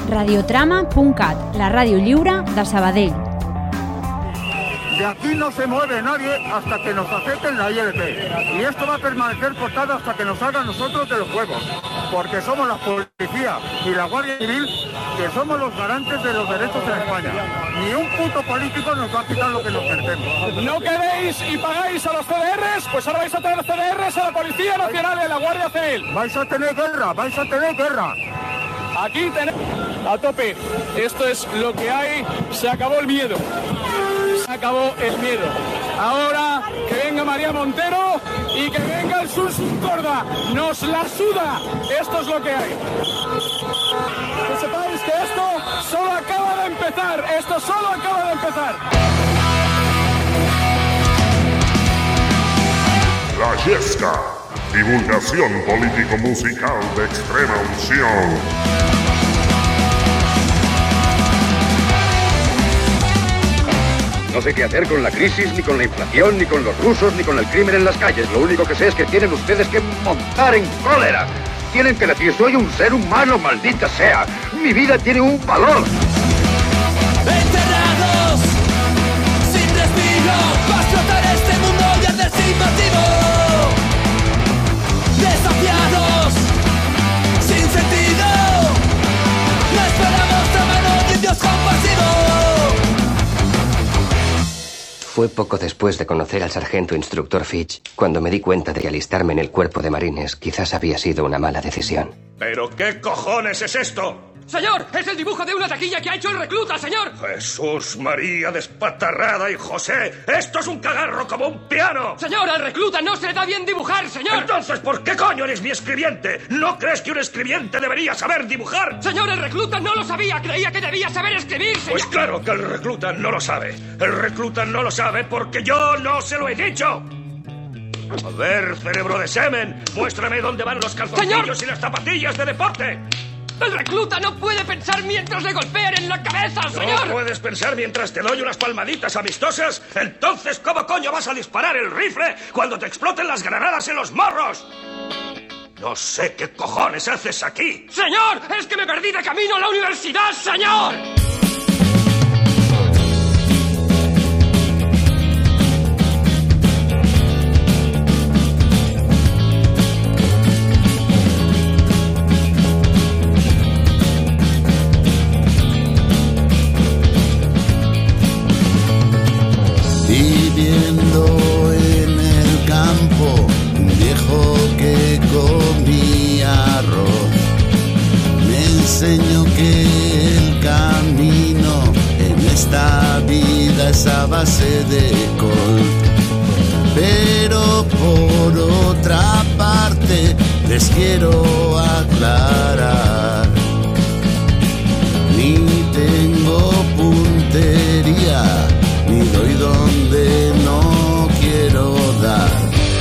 Radiotrama.cat, la ràdio lliure de Sabadell. De aquí no se mueve nadie hasta que nos acepten la ILP. Y esto va a permanecer cortado hasta que nos salgan nosotros de los juegos. Porque somos la policía y la Guardia Civil, que somos los garantes de los derechos en España. Ni un puto político nos va a quitar lo que nos merecemos. ¿No queréis y pagáis a los CDRs? Pues ahora vais a tener CDRs a la Policía Nacional y a la Guardia Civil. Vais a tener guerra, vais a tener guerra. Aquí tenemos a tope. Esto es lo que hay. Se acabó el miedo. Se acabó el miedo. Ahora que venga María Montero y que venga el Sus Corda. Nos la suda. Esto es lo que hay. Que sepáis que esto solo acaba de empezar. Esto solo acaba de empezar. La Yesca, divulgación político-musical de extrema unción. No sé qué hacer con la crisis, ni con la inflación, ni con los rusos, ni con el crimen en las calles. Lo único que sé es que tienen ustedes que montar en cólera. Tienen que decir, soy un ser humano, maldita sea. Mi vida tiene un valor. Encerrados, sin respiro, va a explotar este mundo y arder sin motivo. Desafiados, sin sentido, no esperamos la mano de un Dios compasivo. Fue poco después de conocer al sargento instructor Fitch cuando me di cuenta de que alistarme en el cuerpo de marines quizás había sido una mala decisión. ¿Pero qué cojones es esto? ¡Señor! ¡Es el dibujo de una taquilla que ha hecho el recluta, señor! Jesús, María, despatarrada y José. ¡Esto es un cagarro como un piano! ¡Señor, al recluta no se le da bien dibujar, señor! Entonces, ¿por qué coño eres mi escribiente? ¿No crees que un escribiente debería saber dibujar? Señor, el recluta no lo sabía. Creía que debía saber escribir, señor. Pues claro que el recluta no lo sabe. El recluta no lo sabe porque yo no se lo he dicho. A ver, cerebro de semen, muéstrame dónde van los calzoncillos, ¡señor!, y las zapatillas de deporte. El recluta no puede pensar mientras le golpean en la cabeza, señor. ¿No puedes pensar mientras te doy unas palmaditas amistosas? Entonces, ¿cómo coño vas a disparar el rifle cuando te exploten las granadas en los morros? No sé qué cojones haces aquí. ¡Señor! ¡Es que me perdí de camino a la universidad, señor! Viviendo en el campo, un viejo que comía arroz me enseñó que el camino en esta vida es a base de col. Pero por otra parte les quiero aclarar, ni tengo puntería, ni doy donde no quiero dar.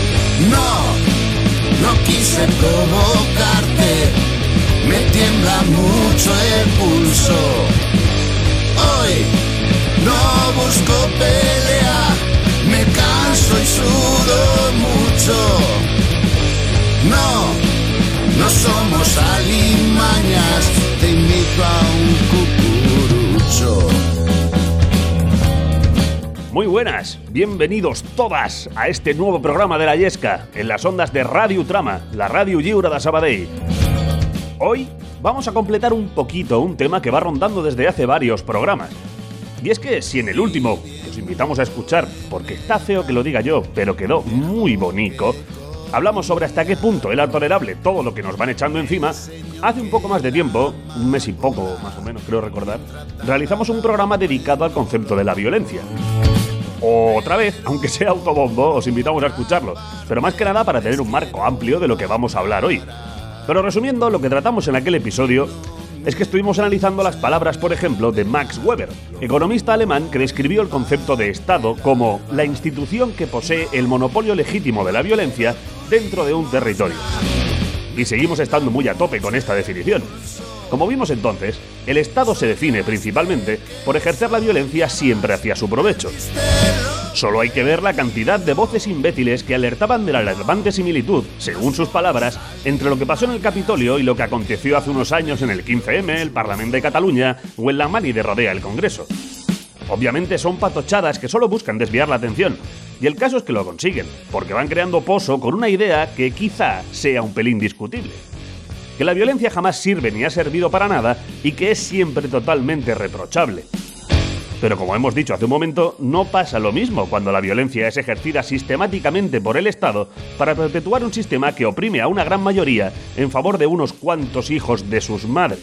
No quise provocarte, me tiembla mucho el pulso. Hoy no busco pelea, me canso y sudo mucho. No somos alimañas, te invito a un cucurucho. Muy buenas, bienvenidos todas a este nuevo programa de La Yesca en las ondas de Radio Trama, la ràdio lliure de Sabadell. Hoy vamos a completar un poquito un tema que va rondando desde hace varios programas. Y es que si en el último, que os invitamos a escuchar, porque está feo que lo diga yo, pero quedó muy bonito, hablamos sobre hasta qué punto era tolerable todo lo que nos van echando encima, hace un poco más de tiempo, un mes y poco más o menos creo recordar, realizamos un programa dedicado al concepto de la violencia. Otra vez, aunque sea autobombo, os invitamos a escucharlo, pero más que nada para tener un marco amplio de lo que vamos a hablar hoy. Pero resumiendo, lo que tratamos en aquel episodio es que estuvimos analizando las palabras, por ejemplo, de Max Weber, economista alemán que describió el concepto de Estado como la institución que posee el monopolio legítimo de la violencia dentro de un territorio. Y seguimos estando muy a tope con esta definición. Como vimos entonces, el Estado se define principalmente por ejercer la violencia siempre hacia su provecho. Solo hay que ver la cantidad de voces imbéciles que alertaban de la alarmante similitud, según sus palabras, entre lo que pasó en el Capitolio y lo que aconteció hace unos años en el 15M, el Parlamento de Cataluña o en la mani de rodea el Congreso. Obviamente son patochadas que solo buscan desviar la atención, y el caso es que lo consiguen, porque van creando poso con una idea que quizá sea un pelín discutible. Que la violencia jamás sirve ni ha servido para nada y que es siempre totalmente reprochable. Pero como hemos dicho hace un momento, no pasa lo mismo cuando la violencia es ejercida sistemáticamente por el Estado para perpetuar un sistema que oprime a una gran mayoría en favor de unos cuantos hijos de sus madres.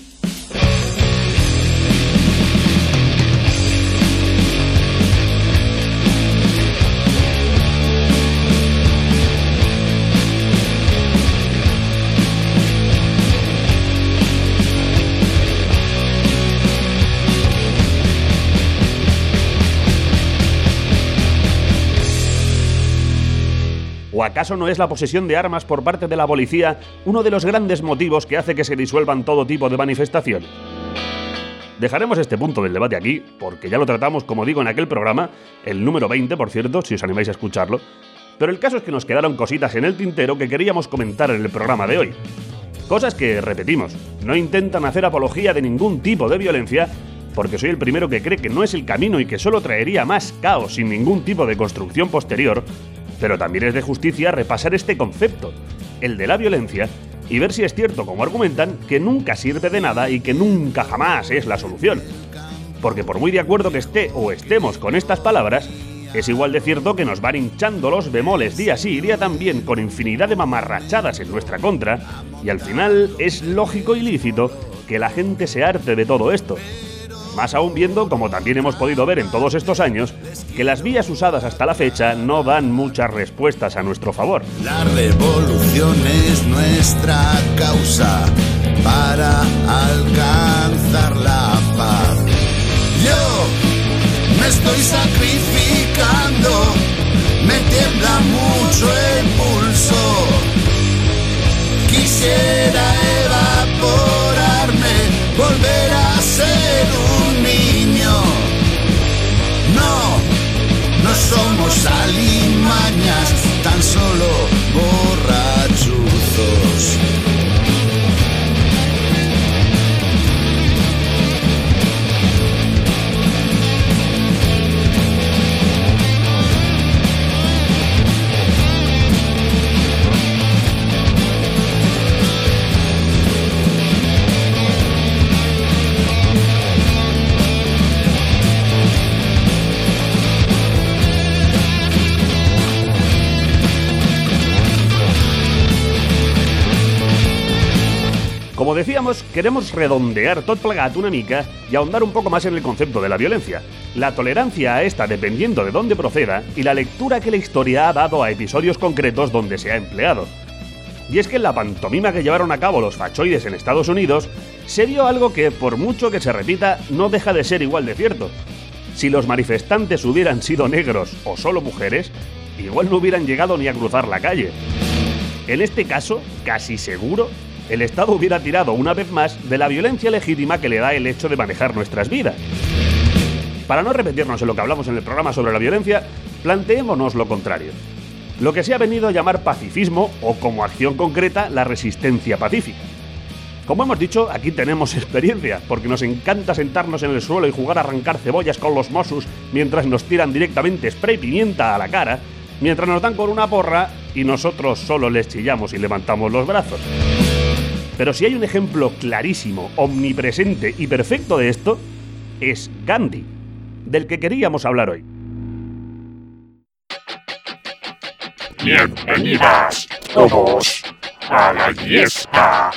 ¿O acaso no es la posesión de armas por parte de la policía uno de los grandes motivos que hace que se disuelvan todo tipo de manifestaciones? Dejaremos este punto del debate aquí, porque ya lo tratamos, como digo, en aquel programa, el número 20, por cierto, si os animáis a escucharlo, pero el caso es que nos quedaron cositas en el tintero que queríamos comentar en el programa de hoy. Cosas que, repetimos, no intentan hacer apología de ningún tipo de violencia, porque soy el primero que cree que no es el camino y que solo traería más caos sin ningún tipo de construcción posterior. Pero también es de justicia repasar este concepto, el de la violencia, y ver si es cierto, como argumentan, que nunca sirve de nada y que nunca jamás es la solución. Porque por muy de acuerdo que esté o estemos con estas palabras, es igual de cierto que nos van hinchando los bemoles día sí y día también con infinidad de mamarrachadas en nuestra contra, y al final es lógico y lícito que la gente se harte de todo esto. Más aún viendo, como también hemos podido ver en todos estos años, que las vías usadas hasta la fecha no dan muchas respuestas a nuestro favor. La revolución es nuestra causa para alcanzar la paz. Yo me estoy sacrificando, me tiembla mucho el pulso. Quisiera evaporarme, volver a ser un niño. No somos alimañas, tan solo borrachuzos. Como decíamos, queremos redondear tot plegat una mica y ahondar un poco más en el concepto de la violencia, la tolerancia a esta dependiendo de dónde proceda y la lectura que la historia ha dado a episodios concretos donde se ha empleado. Y es que en la pantomima que llevaron a cabo los fachoides en Estados Unidos, se vio algo que, por mucho que se repita, no deja de ser igual de cierto. Si los manifestantes hubieran sido negros o solo mujeres, igual no hubieran llegado ni a cruzar la calle. En este caso, casi seguro, el Estado hubiera tirado una vez más de la violencia legítima que le da el hecho de manejar nuestras vidas. Para no repetirnos en lo que hablamos en el programa sobre la violencia, planteémonos lo contrario. Lo que se ha venido a llamar pacifismo o, como acción concreta, la resistencia pacífica. Como hemos dicho, aquí tenemos experiencia, porque nos encanta sentarnos en el suelo y jugar a arrancar cebollas con los Mossos mientras nos tiran directamente spray pimienta a la cara, mientras nos dan con una porra y nosotros solo les chillamos y levantamos los brazos. Pero si hay un ejemplo clarísimo, omnipresente y perfecto de esto, es Gandhi, del que queríamos hablar hoy. Bienvenidas todos a la Yesca.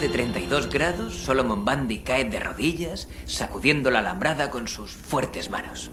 de 32 grados, Solomon Bundy cae de rodillas, sacudiendo la alambrada con sus fuertes manos.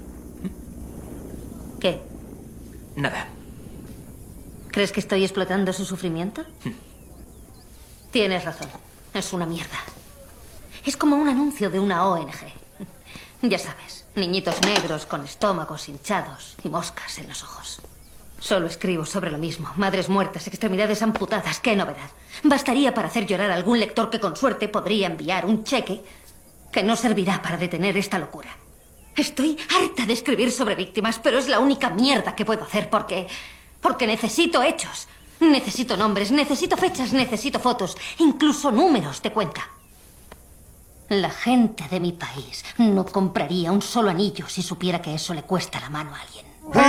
¿Qué? Nada. ¿Crees que estoy explotando su sufrimiento? Tienes razón. Es una mierda. Es como un anuncio de una ONG. Ya sabes, niñitos negros con estómagos hinchados y moscas en los ojos. Solo escribo sobre lo mismo. Madres muertas, extremidades amputadas. ¡Qué novedad! Bastaría para hacer llorar a algún lector que con suerte podría enviar un cheque que no servirá para detener esta locura. Estoy harta de escribir sobre víctimas, pero es la única mierda que puedo hacer porque necesito hechos. Necesito nombres, necesito fechas, necesito fotos, incluso números de cuenta. La gente de mi país no compraría un solo anillo si supiera que eso le cuesta la mano a alguien.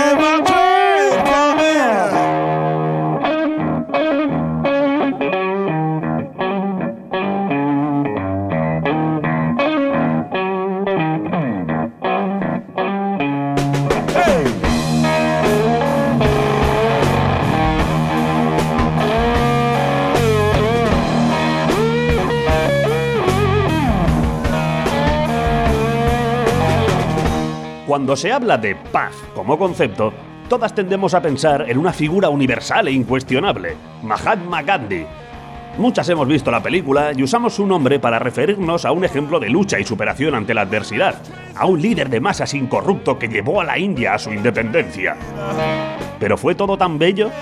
Cuando se habla de paz como concepto, todas tendemos a pensar en una figura universal e incuestionable, Mahatma Gandhi. Muchas hemos visto la película y usamos su nombre para referirnos a un ejemplo de lucha y superación ante la adversidad, a un líder de masas incorrupto que llevó a la India a su independencia. ¿Pero fue todo tan bello?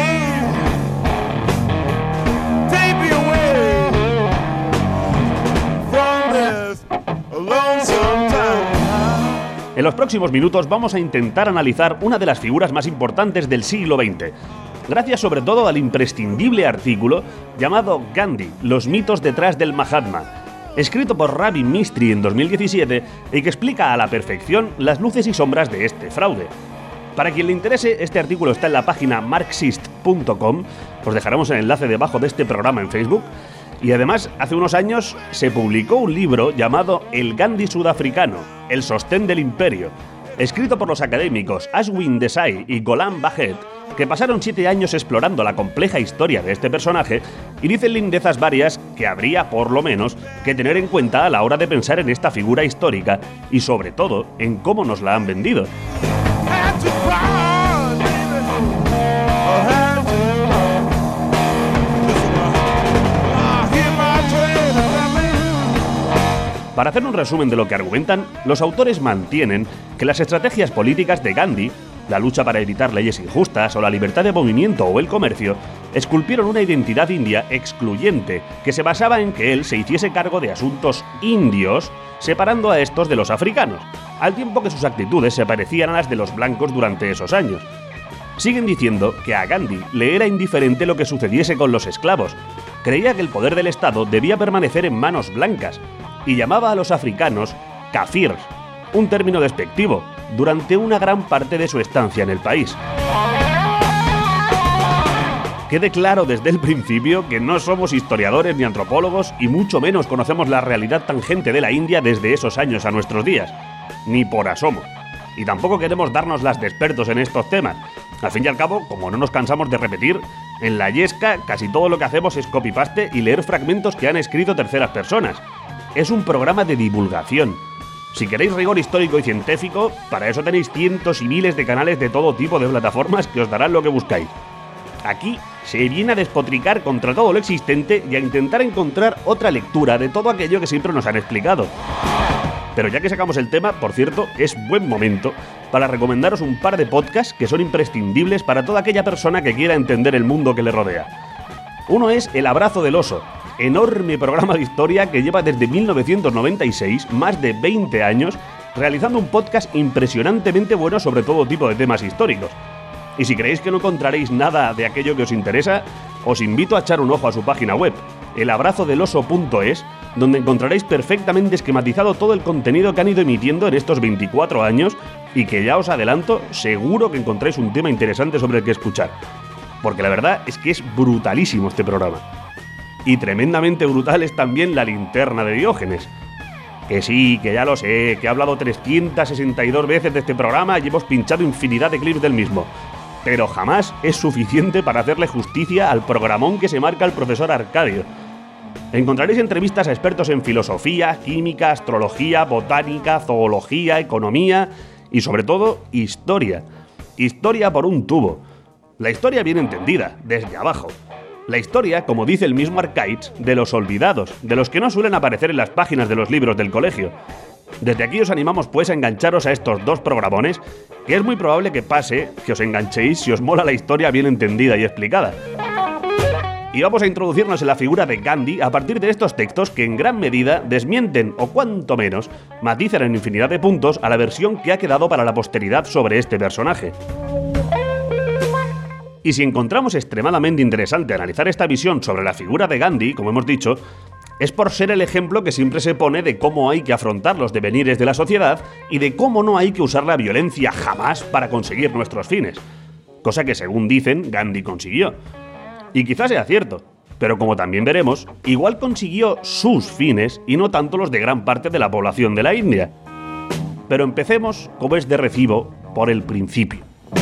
En los próximos minutos vamos a intentar analizar una de las figuras más importantes del siglo XX, gracias sobre todo al imprescindible artículo llamado Gandhi, los mitos detrás del Mahatma, escrito por Ravi Mistry en 2017 y que explica a la perfección las luces y sombras de este fraude. Para quien le interese, este artículo está en la página marxist.com, os dejaremos el enlace debajo de este programa en Facebook. Y además, hace unos años se publicó un libro llamado El Gandhi sudafricano, el sostén del imperio, escrito por los académicos Ashwin Desai y Golam Bajet, que pasaron 7 años explorando la compleja historia de este personaje y dicen lindezas varias que habría, por lo menos, que tener en cuenta a la hora de pensar en esta figura histórica y, sobre todo, en cómo nos la han vendido. Para hacer un resumen de lo que argumentan, los autores mantienen que las estrategias políticas de Gandhi, la lucha para evitar leyes injustas o la libertad de movimiento o el comercio, esculpieron una identidad india excluyente que se basaba en que él se hiciese cargo de asuntos indios, separando a estos de los africanos, al tiempo que sus actitudes se parecían a las de los blancos durante esos años. Siguen diciendo que a Gandhi le era indiferente lo que sucediese con los esclavos. Creía que el poder del Estado debía permanecer en manos blancas y llamaba a los africanos kafirs, un término despectivo, durante una gran parte de su estancia en el país. Quede claro desde el principio que no somos historiadores ni antropólogos y mucho menos conocemos la realidad tangente de la India desde esos años a nuestros días, ni por asomo. Y tampoco queremos darnos las de expertos en estos temas. Al fin y al cabo, como no nos cansamos de repetir, en la Yesca casi todo lo que hacemos es copy-paste y leer fragmentos que han escrito terceras personas. Es un programa de divulgación. Si queréis rigor histórico y científico, para eso tenéis cientos y miles de canales de todo tipo de plataformas que os darán lo que buscáis. Aquí se viene a despotricar contra todo lo existente y a intentar encontrar otra lectura de todo aquello que siempre nos han explicado. Pero ya que sacamos el tema, por cierto, es buen momento para recomendaros un par de podcasts que son imprescindibles para toda aquella persona que quiera entender el mundo que le rodea. Uno es El Abrazo del Oso, enorme programa de historia que lleva desde 1996, más de 20 años, realizando un podcast impresionantemente bueno sobre todo tipo de temas históricos. Y si creéis que no encontraréis nada de aquello que os interesa, os invito a echar un ojo a su página web, elabrazodeloso.es, donde encontraréis perfectamente esquematizado todo el contenido que han ido emitiendo en estos 24 años y que ya os adelanto, seguro que encontráis un tema interesante sobre el que escuchar. Porque la verdad es que es brutalísimo este programa. Y tremendamente brutal es también La Linterna de Diógenes. Que sí, que ya lo sé, que he hablado 362 veces de este programa y hemos pinchado infinidad de clips del mismo. Pero jamás es suficiente para hacerle justicia al programón que se marca el profesor Arcadio. Encontraréis entrevistas a expertos en filosofía, química, astrología, botánica, zoología, economía y sobre todo historia. Historia por un tubo. La historia bien entendida, desde abajo. La historia, como dice el mismo Arcaids, de los olvidados, de los que no suelen aparecer en las páginas de los libros del colegio. Desde aquí os animamos pues a engancharos a estos 2 programones, que es muy probable que pase que os enganchéis si os mola la historia bien entendida y explicada. Y vamos a introducirnos en la figura de Gandhi a partir de estos textos que en gran medida desmienten, o cuanto menos, matizan en infinidad de puntos a la versión que ha quedado para la posteridad sobre este personaje. Y si encontramos extremadamente interesante analizar esta visión sobre la figura de Gandhi, como hemos dicho, es por ser el ejemplo que siempre se pone de cómo hay que afrontar los devenires de la sociedad y de cómo no hay que usar la violencia jamás para conseguir nuestros fines. Cosa que, según dicen, Gandhi consiguió. Y quizás sea cierto, pero como también veremos, igual consiguió sus fines y no tanto los de gran parte de la población de la India. Pero empecemos, como es de recibo, por el principio.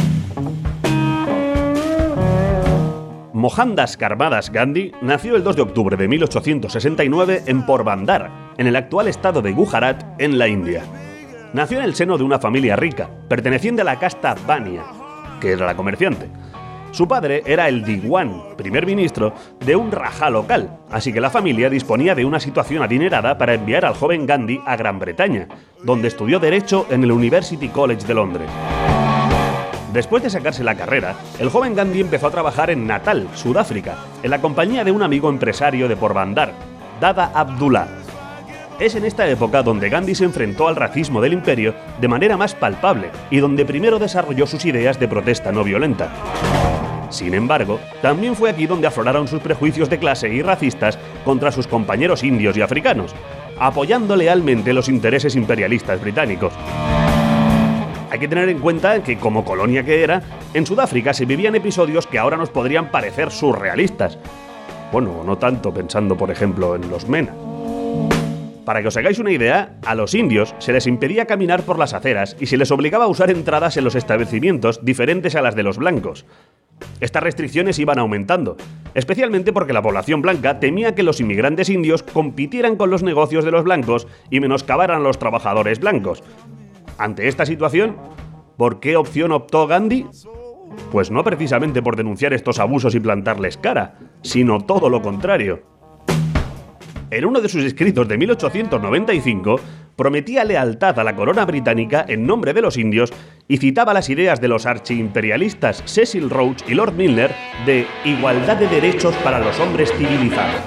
Mohandas Karmadas Gandhi nació el 2 de octubre de 1869 en Porbandar, en el actual estado de Gujarat, en la India. Nació en el seno de una familia rica, perteneciente a la casta Bania, que era la comerciante. Su padre era el Diwan, primer ministro, de un rajá local, así que la familia disponía de una situación adinerada para enviar al joven Gandhi a Gran Bretaña, donde estudió Derecho en el University College de Londres. Después de sacarse la carrera, el joven Gandhi empezó a trabajar en Natal, Sudáfrica, en la compañía de un amigo empresario de Porbandar, Dada Abdullah. Es en esta época donde Gandhi se enfrentó al racismo del imperio de manera más palpable y donde primero desarrolló sus ideas de protesta no violenta. Sin embargo, también fue aquí donde afloraron sus prejuicios de clase y racistas contra sus compañeros indios y africanos, apoyando lealmente los intereses imperialistas británicos. Hay que tener en cuenta que, como colonia que era, en Sudáfrica se vivían episodios que ahora nos podrían parecer surrealistas. Bueno, no tanto pensando, por ejemplo, en los MENA. Para que os hagáis una idea, a los indios se les impedía caminar por las aceras y se les obligaba a usar entradas en los establecimientos diferentes a las de los blancos. Estas restricciones iban aumentando, especialmente porque la población blanca temía que los inmigrantes indios compitieran con los negocios de los blancos y menoscabaran a los trabajadores blancos. Ante esta situación, ¿por qué opción optó Gandhi? Pues no precisamente por denunciar estos abusos y plantarles cara, sino todo lo contrario. En uno de sus escritos de 1895, prometía lealtad a la corona británica en nombre de los indios y citaba las ideas de los archiimperialistas Cecil Rhodes y Lord Milner de igualdad de derechos para los hombres civilizados.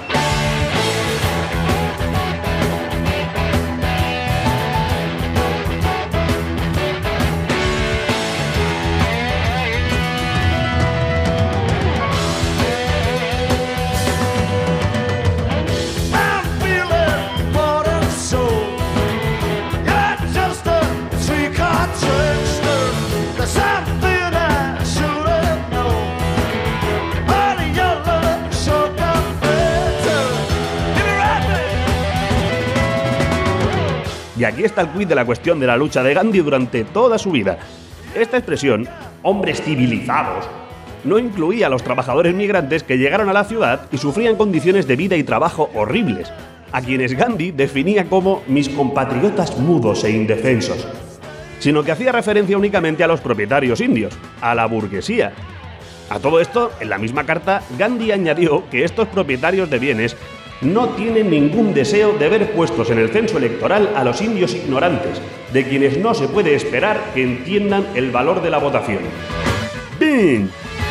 Y aquí está el quid de la cuestión de la lucha de Gandhi durante toda su vida. Esta expresión, hombres civilizados, no incluía a los trabajadores migrantes que llegaron a la ciudad y sufrían condiciones de vida y trabajo horribles, a quienes Gandhi definía como mis compatriotas mudos e indefensos, sino que hacía referencia únicamente a los propietarios indios, a la burguesía. A todo esto, en la misma carta, Gandhi añadió que estos propietarios de bienes no tienen ningún deseo de ver puestos en el censo electoral a los indios ignorantes, de quienes no se puede esperar que entiendan el valor de la votación. ¡Bin!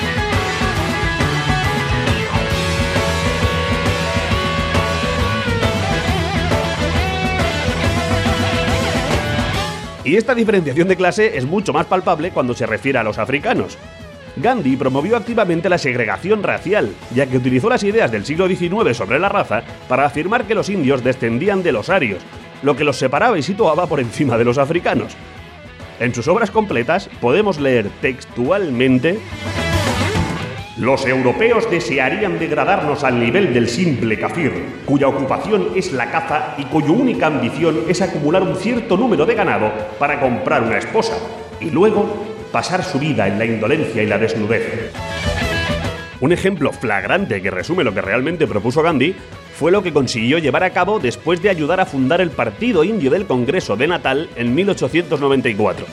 Y esta diferenciación de clase es mucho más palpable cuando se refiere a los africanos. Gandhi promovió activamente la segregación racial, ya que utilizó las ideas del siglo XIX sobre la raza para afirmar que los indios descendían de los arios, lo que los separaba y situaba por encima de los africanos. En sus obras completas podemos leer textualmente: los europeos desearían degradarnos al nivel del simple kafir, cuya ocupación es la caza y cuya única ambición es acumular un cierto número de ganado para comprar una esposa, y luego pasar su vida en la indolencia y la desnudez. Un ejemplo flagrante que resume lo que realmente propuso Gandhi fue lo que consiguió llevar a cabo después de ayudar a fundar el Partido Indio del Congreso de Natal en 1894.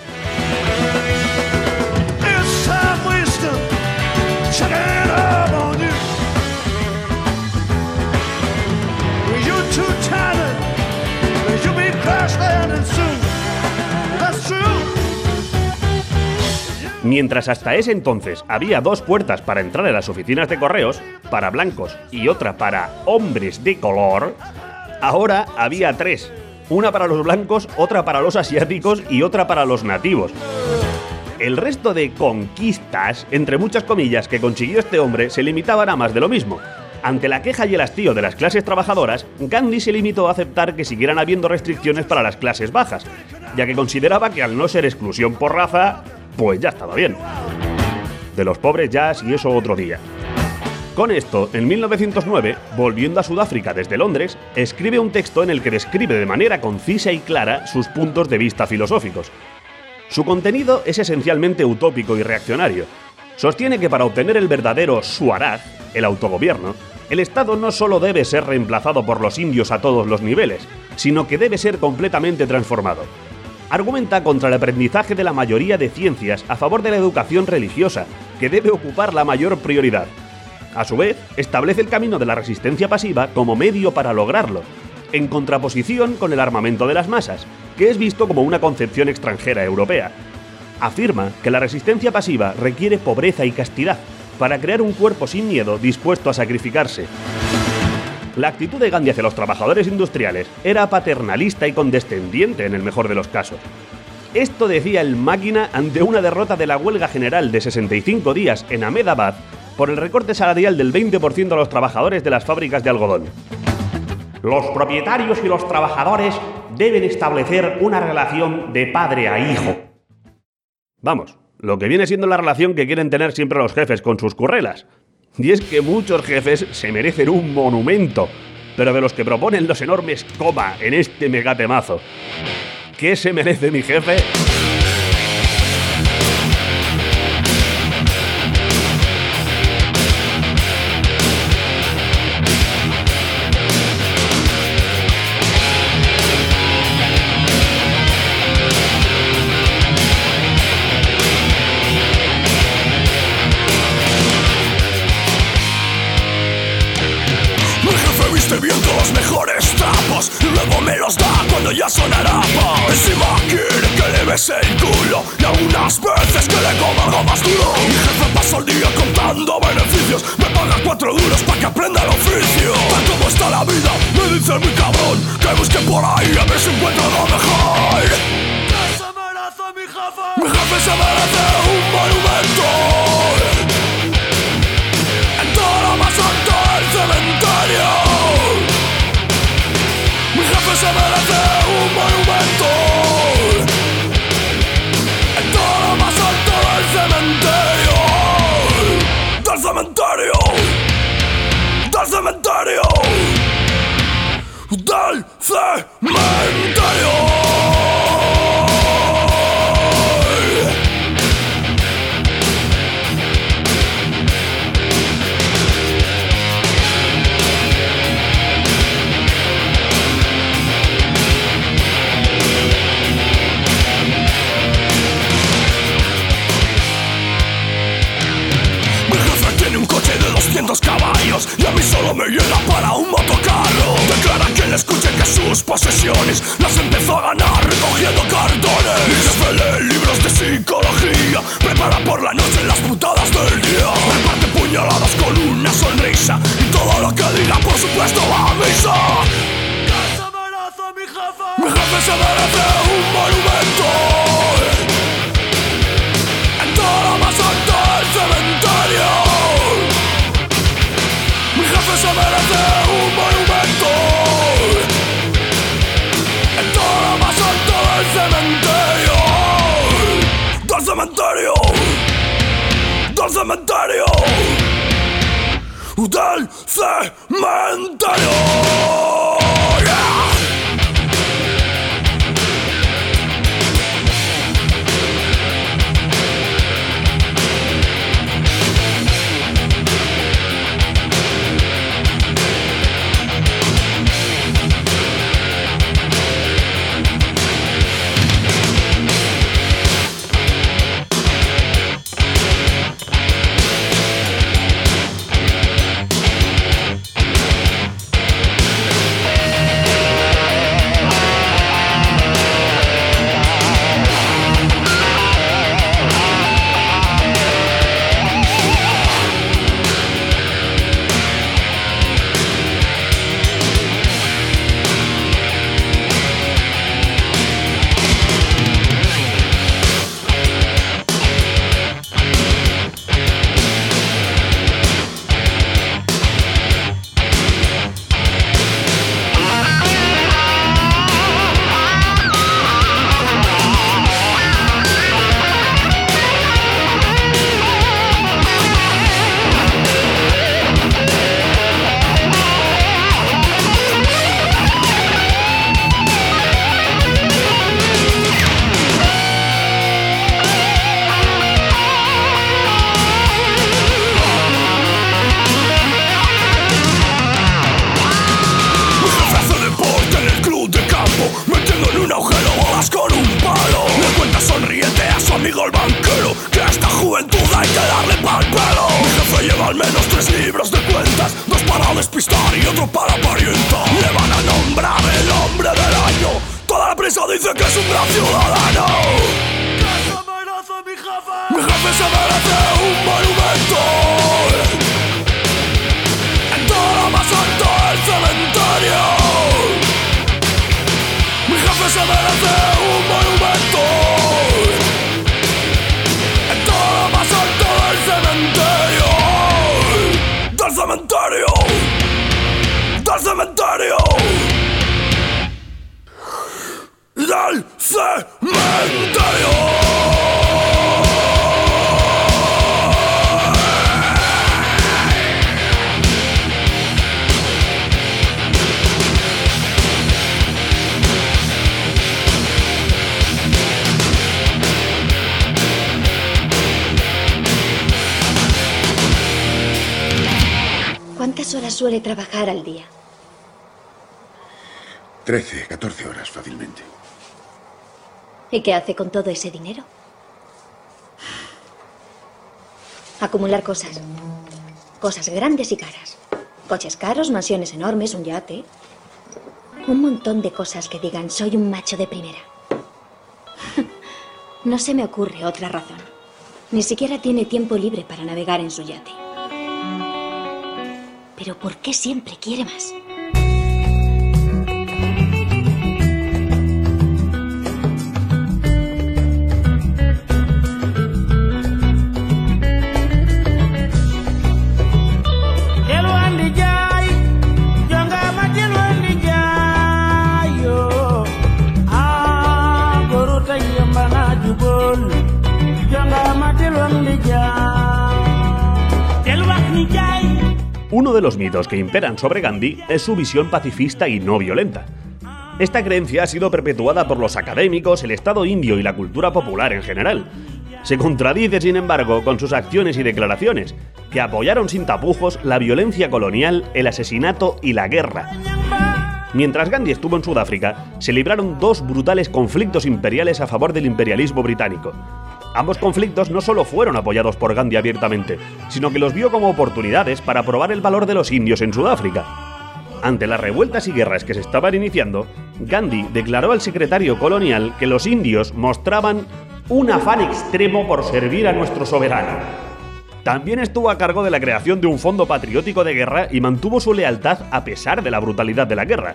Mientras hasta ese entonces había 2 puertas para entrar en las oficinas de correos, para blancos y otra para hombres de color, ahora había 3. Una para los blancos, otra para los asiáticos y otra para los nativos. El resto de conquistas, entre muchas comillas, que consiguió este hombre se limitaban a más de lo mismo. Ante la queja y el hastío de las clases trabajadoras, Gandhi se limitó a aceptar que siguieran habiendo restricciones para las clases bajas, ya que consideraba que al no ser exclusión por raza, pues ya estaba bien. De los pobres ya, si eso otro día. Con esto, en 1909, volviendo a Sudáfrica desde Londres, escribe un texto en el que describe de manera concisa y clara sus puntos de vista filosóficos. Su contenido es esencialmente utópico y reaccionario. Sostiene que para obtener el verdadero Swaraj, el autogobierno, el Estado no solo debe ser reemplazado por los indios a todos los niveles, sino que debe ser completamente transformado. Argumenta contra el aprendizaje de la mayoría de ciencias a favor de la educación religiosa, que debe ocupar la mayor prioridad. A su vez, establece el camino de la resistencia pasiva como medio para lograrlo, en contraposición con el armamento de las masas, que es visto como una concepción extranjera europea. Afirma que la resistencia pasiva requiere pobreza y castidad para crear un cuerpo sin miedo dispuesto a sacrificarse. La actitud de Gandhi hacia los trabajadores industriales era paternalista y condescendiente en el mejor de los casos. Esto decía el Máquina ante una derrota de la huelga general de 65 días en Ahmedabad por el recorte salarial del 20% a los trabajadores de las fábricas de algodón. Los propietarios y los trabajadores deben establecer una relación de padre a hijo. Vamos, lo que viene siendo la relación que quieren tener siempre los jefes con sus currelas. Y es que muchos jefes se merecen un monumento, pero de los que proponen los enormes coma en este megatemazo. ¿Qué se merece mi jefe? Luego me los da cuando ya son harapas. Encima quiere que le bese el culo y algunas veces que le coma algo más duro. Mi jefe pasa el día contando beneficios, me paga 4 duros para que aprenda el oficio. Tal como está la vida, me dice mi cabrón que busque por ahí a ver si encuentro algo mejor. ¿Qué se merece mi jefe? Mi jefe se merece un monumento en todo lo más alto del cementerio. Mi jefe se merece un monumento en todo lo más alto del cementerio. Del cementerio. Del cementerio. Del cementerio. Caballos y a mí solo me llega para un motocarro. Declara a quien le escuche que sus posesiones las empezó a ganar recogiendo cartones. Mi jefe lee libros de psicología, prepara por la noche las putadas del día, reparte puñaladas con una sonrisa y todo lo que diga por supuesto va a misa. ¿Qué se merece mi jefe? Mi jefe se merece un monumento en todo lo más alto del cementerio. Mi jefe se merece un monumento en todo lo más alto del cementerio. Del cementerio. Del cementerio. Del cementerio. dice que es un gran ciudadano. Mi jefe se merece un monumento en todo lo más alto del cementerio. Mi jefe se merece un monumento en todo lo más alto del cementerio. Del cementerio. Del cementerio. Del cementerio. ¿Cuántas horas suele trabajar al día? 13, 14 horas fácilmente. ¿Y qué hace con todo ese dinero? Acumular cosas. Cosas grandes y caras. Coches caros, mansiones enormes, un yate. Un montón de cosas que digan, soy un macho de primera. No se me ocurre otra razón. Ni siquiera tiene tiempo libre para navegar en su yate. Pero ¿por qué siempre quiere más? Uno de los mitos que imperan sobre Gandhi es su visión pacifista y no violenta. Esta creencia ha sido perpetuada por los académicos, el Estado indio y la cultura popular en general. Se contradice, sin embargo, con sus acciones y declaraciones, que apoyaron sin tapujos la violencia colonial, el asesinato y la guerra. Mientras Gandhi estuvo en Sudáfrica, se libraron dos brutales conflictos imperiales a favor del imperialismo británico. Ambos conflictos no solo fueron apoyados por Gandhi abiertamente, sino que los vio como oportunidades para probar el valor de los indios en Sudáfrica. Ante las revueltas y guerras que se estaban iniciando, Gandhi declaró al secretario colonial que los indios mostraban un afán extremo por servir a nuestro soberano. También estuvo a cargo de la creación de un fondo patriótico de guerra y mantuvo su lealtad a pesar de la brutalidad de la guerra.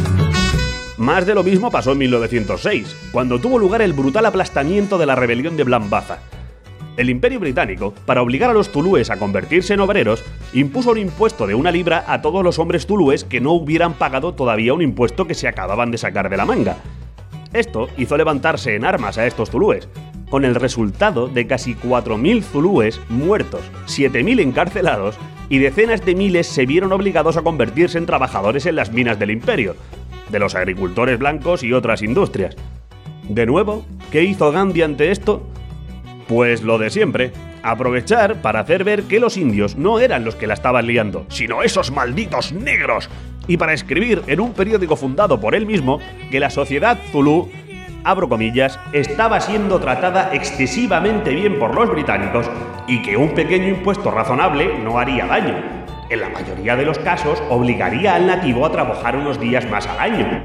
Más de lo mismo pasó en 1906, cuando tuvo lugar el brutal aplastamiento de la rebelión de Blambasa. El Imperio Británico, para obligar a los zulúes a convertirse en obreros, impuso un impuesto de 1 libra a todos los hombres zulúes que no hubieran pagado todavía un impuesto que se acababan de sacar de la manga. Esto hizo levantarse en armas a estos zulúes, con el resultado de casi 4.000 zulúes muertos, 7.000 encarcelados y decenas de miles se vieron obligados a convertirse en trabajadores en las minas del imperio, de los agricultores blancos y otras industrias. De nuevo, ¿qué hizo Gandhi ante esto? Pues lo de siempre, aprovechar para hacer ver que los indios no eran los que la estaban liando, sino esos malditos negros, y para escribir en un periódico fundado por él mismo que la sociedad zulú, abro comillas, estaba siendo tratada excesivamente bien por los británicos y que un pequeño impuesto razonable no haría daño. En la mayoría de los casos, obligaría al nativo a trabajar unos días más al año.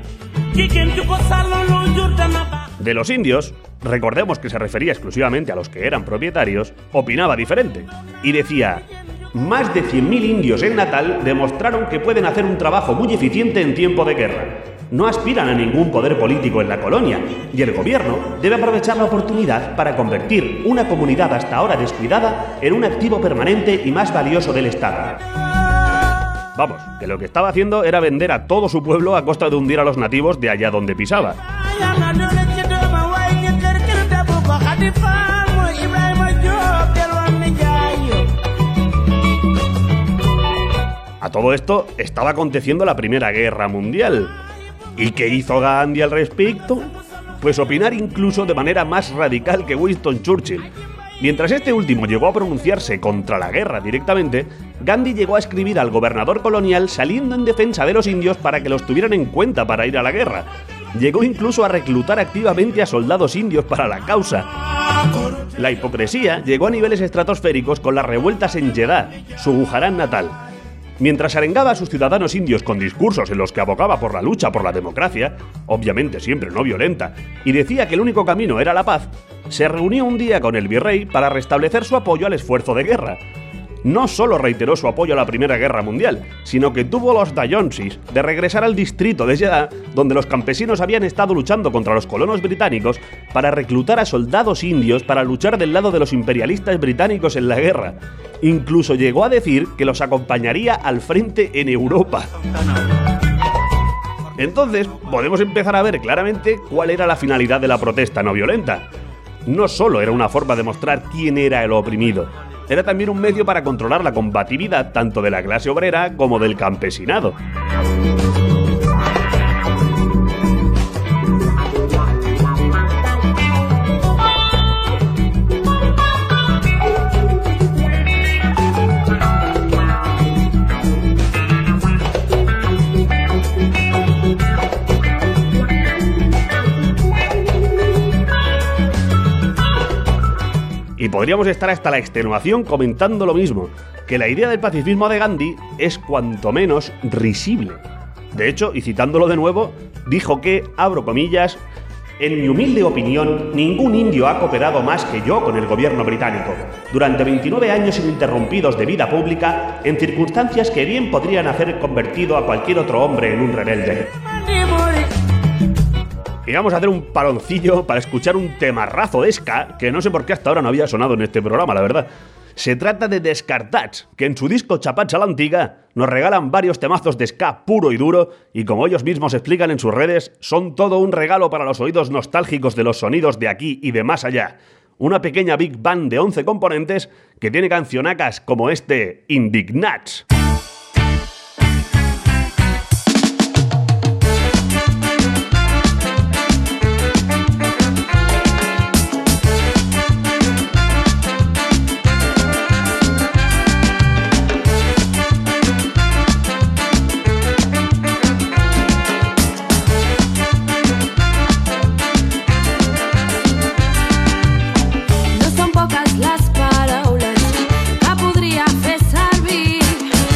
De los indios, recordemos que se refería exclusivamente a los que eran propietarios, opinaba diferente, y decía: más de 100.000 indios en Natal demostraron que pueden hacer un trabajo muy eficiente en tiempo de guerra. No aspiran a ningún poder político en la colonia, y el gobierno debe aprovechar la oportunidad para convertir una comunidad hasta ahora descuidada en un activo permanente y más valioso del Estado. Vamos, que lo que estaba haciendo era vender a todo su pueblo a costa de hundir a los nativos de allá donde pisaba. A todo esto estaba aconteciendo la Primera Guerra Mundial. ¿Y qué hizo Gandhi al respecto? Pues opinar incluso de manera más radical que Winston Churchill. Mientras este último llegó a pronunciarse contra la guerra directamente, Gandhi llegó a escribir al gobernador colonial saliendo en defensa de los indios para que los tuvieran en cuenta para ir a la guerra. Llegó incluso a reclutar activamente a soldados indios para la causa. La hipocresía llegó a niveles estratosféricos con las revueltas en Jeddah, su Gujarán natal. Mientras arengaba a sus ciudadanos indios con discursos en los que abogaba por la lucha por la democracia, obviamente siempre no violenta, y decía que el único camino era la paz, se reunió un día con el virrey para restablecer su apoyo al esfuerzo de guerra. No solo reiteró su apoyo a la Primera Guerra Mundial, sino que tuvo los dayonsis de regresar al distrito de Jeddah, donde los campesinos habían estado luchando contra los colonos británicos, para reclutar a soldados indios para luchar del lado de los imperialistas británicos en la guerra. Incluso llegó a decir que los acompañaría al frente en Europa. Entonces, podemos empezar a ver claramente cuál era la finalidad de la protesta no violenta. No solo era una forma de mostrar quién era el oprimido, era también un medio para controlar la combatividad tanto de la clase obrera como del campesinado. Y podríamos estar hasta la extenuación comentando lo mismo, que la idea del pacifismo de Gandhi es cuanto menos risible. De hecho, y citándolo de nuevo, dijo que, abro comillas, en mi humilde opinión, ningún indio ha cooperado más que yo con el gobierno británico, durante 29 años ininterrumpidos de vida pública, en circunstancias que bien podrían hacer convertido a cualquier otro hombre en un rebelde. Y vamos a hacer un paroncillo para escuchar un temarrazo de ska que no sé por qué hasta ahora no había sonado en este programa, la verdad. Se trata de Descartats, que en su disco Chapats a la Antiga nos regalan varios temazos de ska puro y duro y como ellos mismos explican en sus redes, son todo un regalo para los oídos nostálgicos de los sonidos de aquí y de más allá. Una pequeña big band de 11 componentes que tiene cancionacas como este Indignats. No son pocas las paraules que podria fer servir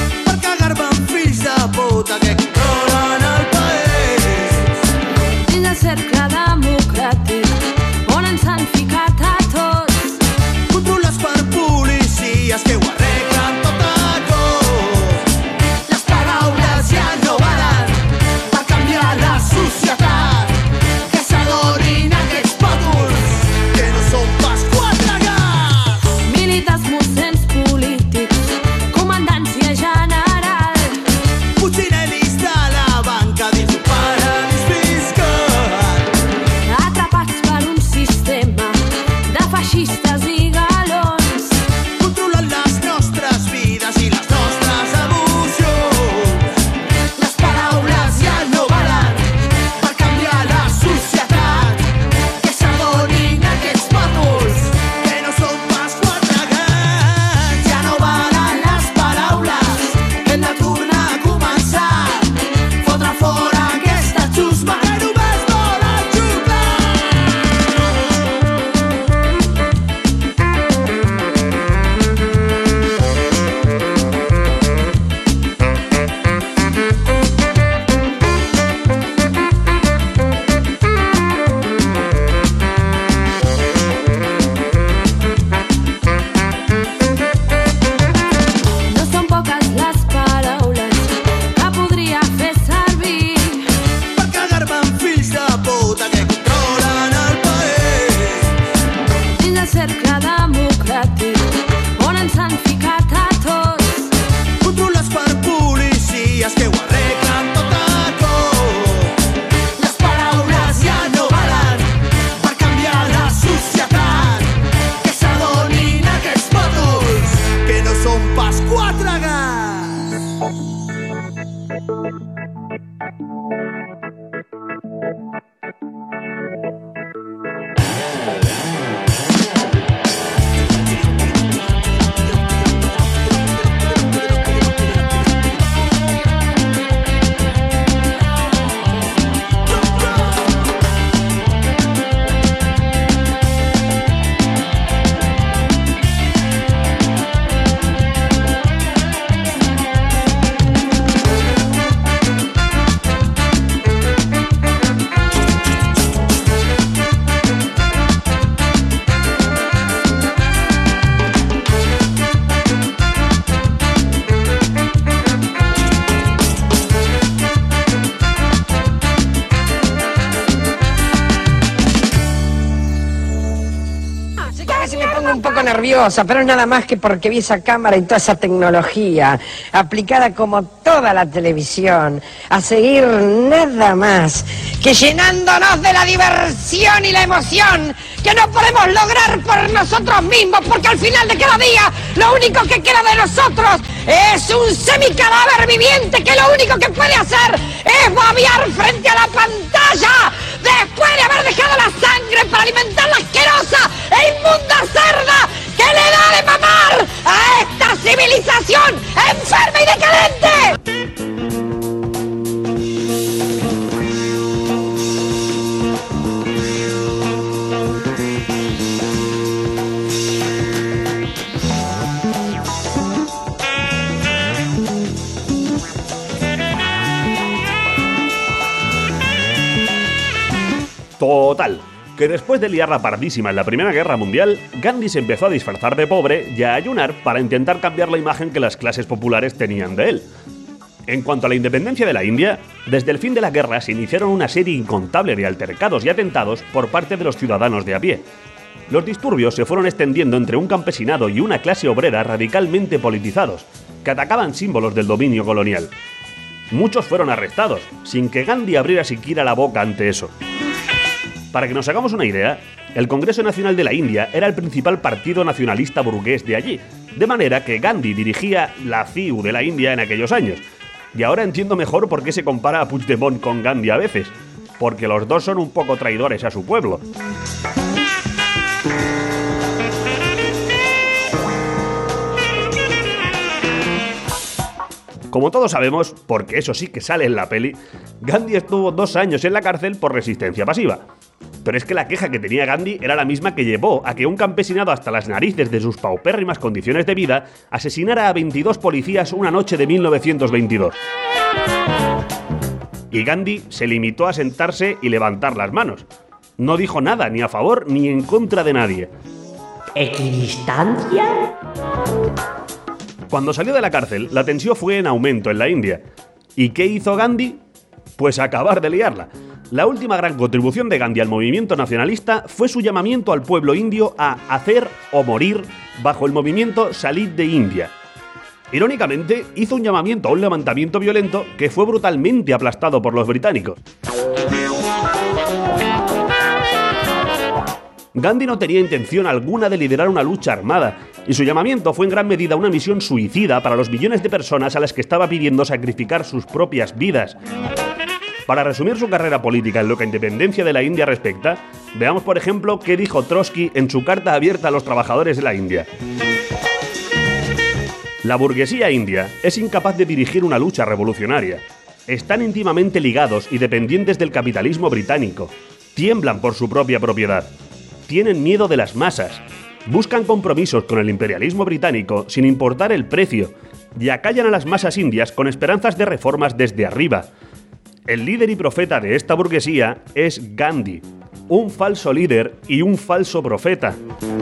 Sí que a veces me pongo un poco nerviosa, pero nada más que porque vi esa cámara y toda esa tecnología aplicada como toda la televisión a seguir nada más que llenándonos de la diversión y la emoción que no podemos lograr por nosotros mismos, porque al final de cada día lo único que queda de nosotros es un semicadáver viviente que lo único que puede hacer es babear frente a la pantalla después de haber dejado la sangre para alimentar la asquerosa e inmunda cerda que le da de mamar a esta civilización enferma y decadente. Total, que después de liarla pardísima en la Primera Guerra Mundial, Gandhi se empezó a disfrazar de pobre y a ayunar para intentar cambiar la imagen que las clases populares tenían de él. En cuanto a la independencia de la India, desde el fin de la guerra se iniciaron una serie incontable de altercados y atentados por parte de los ciudadanos de a pie. Los disturbios se fueron extendiendo entre un campesinado y una clase obrera radicalmente politizados, que atacaban símbolos del dominio colonial. Muchos fueron arrestados, sin que Gandhi abriera siquiera la boca ante eso. Para que nos hagamos una idea, el Congreso Nacional de la India era el principal partido nacionalista burgués de allí, de manera que Gandhi dirigía la CIU de la India en aquellos años. Y ahora entiendo mejor por qué se compara a Puigdemont con Gandhi a veces, porque los dos son un poco traidores a su pueblo. Como todos sabemos, porque eso sí que sale en la peli, Gandhi estuvo 2 años en la cárcel por resistencia pasiva. Pero es que la queja que tenía Gandhi era la misma que llevó a que un campesinado hasta las narices de sus paupérrimas condiciones de vida asesinara a 22 policías una noche de 1922. Y Gandhi se limitó a sentarse y levantar las manos. No dijo nada ni a favor ni en contra de nadie. ¿Equidistancia? Cuando salió de la cárcel, la tensión fue en aumento en la India. ¿Y qué hizo Gandhi? Pues acabar de liarla. La última gran contribución de Gandhi al movimiento nacionalista fue su llamamiento al pueblo indio a hacer o morir bajo el movimiento Salid de India. Irónicamente, hizo un llamamiento a un levantamiento violento que fue brutalmente aplastado por los británicos. Gandhi no tenía intención alguna de liderar una lucha armada, y su llamamiento fue en gran medida una misión suicida para los millones de personas a las que estaba pidiendo sacrificar sus propias vidas. Para resumir su carrera política en lo que a independencia de la India respecta, veamos por ejemplo qué dijo Trotsky en su carta abierta a los trabajadores de la India. La burguesía india es incapaz de dirigir una lucha revolucionaria. Están íntimamente ligados y dependientes del capitalismo británico. Tiemblan por su propia propiedad. Tienen miedo de las masas. Buscan compromisos con el imperialismo británico sin importar el precio y acallan a las masas indias con esperanzas de reformas desde arriba. El líder y profeta de esta burguesía es Gandhi, un falso líder y un falso profeta.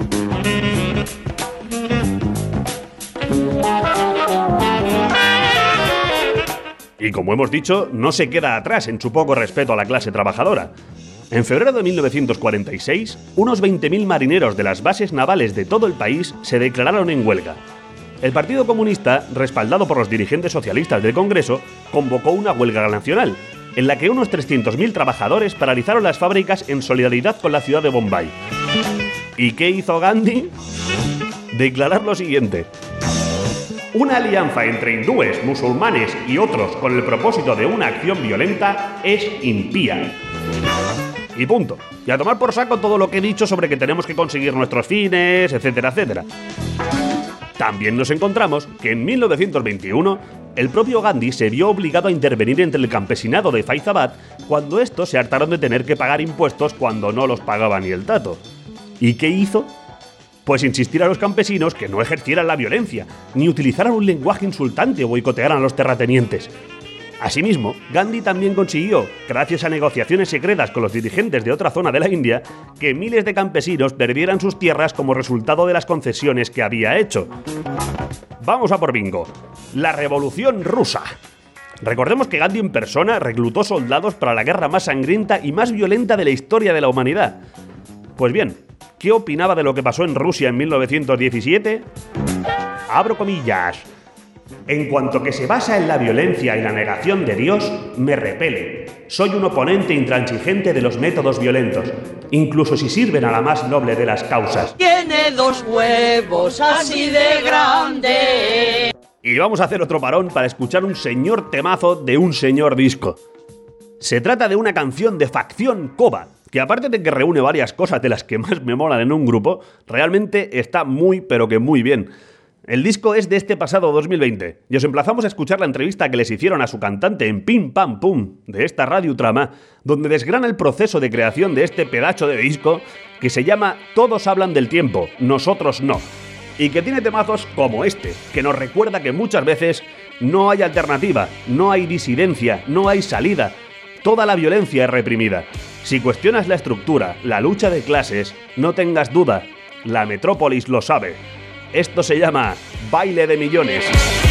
Y como hemos dicho, no se queda atrás en su poco respeto a la clase trabajadora. En febrero de 1946, unos 20.000 marineros de las bases navales de todo el país se declararon en huelga. El Partido Comunista, respaldado por los dirigentes socialistas del Congreso, convocó una huelga nacional, en la que unos 300.000 trabajadores paralizaron las fábricas en solidaridad con la ciudad de Bombay. ¿Y qué hizo Gandhi? Declarar lo siguiente: una alianza entre hindúes, musulmanes y otros con el propósito de una acción violenta es impía. Y punto. Y a tomar por saco todo lo que he dicho sobre que tenemos que conseguir nuestros fines, etcétera, etcétera. También nos encontramos que en 1921 el propio Gandhi se vio obligado a intervenir entre el campesinado de Faizabad cuando estos se hartaron de tener que pagar impuestos cuando no los pagaba ni el tato. ¿Y qué hizo? Pues insistir a los campesinos que no ejercieran la violencia, ni utilizaran un lenguaje insultante o boicotearan a los terratenientes. Asimismo, Gandhi también consiguió, gracias a negociaciones secretas con los dirigentes de otra zona de la India, que miles de campesinos perdieran sus tierras como resultado de las concesiones que había hecho. Vamos a por bingo. La Revolución Rusa. Recordemos que Gandhi en persona reclutó soldados para la guerra más sangrienta y más violenta de la historia de la humanidad. Pues bien, ¿Qué opinaba de lo que pasó en Rusia en 1917? Abro comillas. En cuanto que se basa en la violencia y la negación de Dios, me repele. Soy un oponente intransigente de los métodos violentos, incluso si sirven a la más noble de las causas. Tiene 2 huevos así de grande. Y vamos a hacer otro parón para escuchar un señor temazo de un señor disco. Se trata de una canción de Facción Cova, que aparte de que reúne varias cosas de las que más me molan en un grupo, realmente está muy pero que muy bien. El disco es de este pasado 2020 y os emplazamos a escuchar la entrevista que les hicieron a su cantante en Pim Pam Pum de esta Radio Trama, donde desgrana el proceso de creación de este pedazo de disco que se llama Todos hablan del tiempo, nosotros no, y que tiene temazos como este, que nos recuerda que muchas veces no hay alternativa, no hay disidencia, no hay salida, toda la violencia es reprimida. Si cuestionas la estructura, la lucha de clases, no tengas duda, la metrópolis lo sabe. Esto se llama Baile de Millones.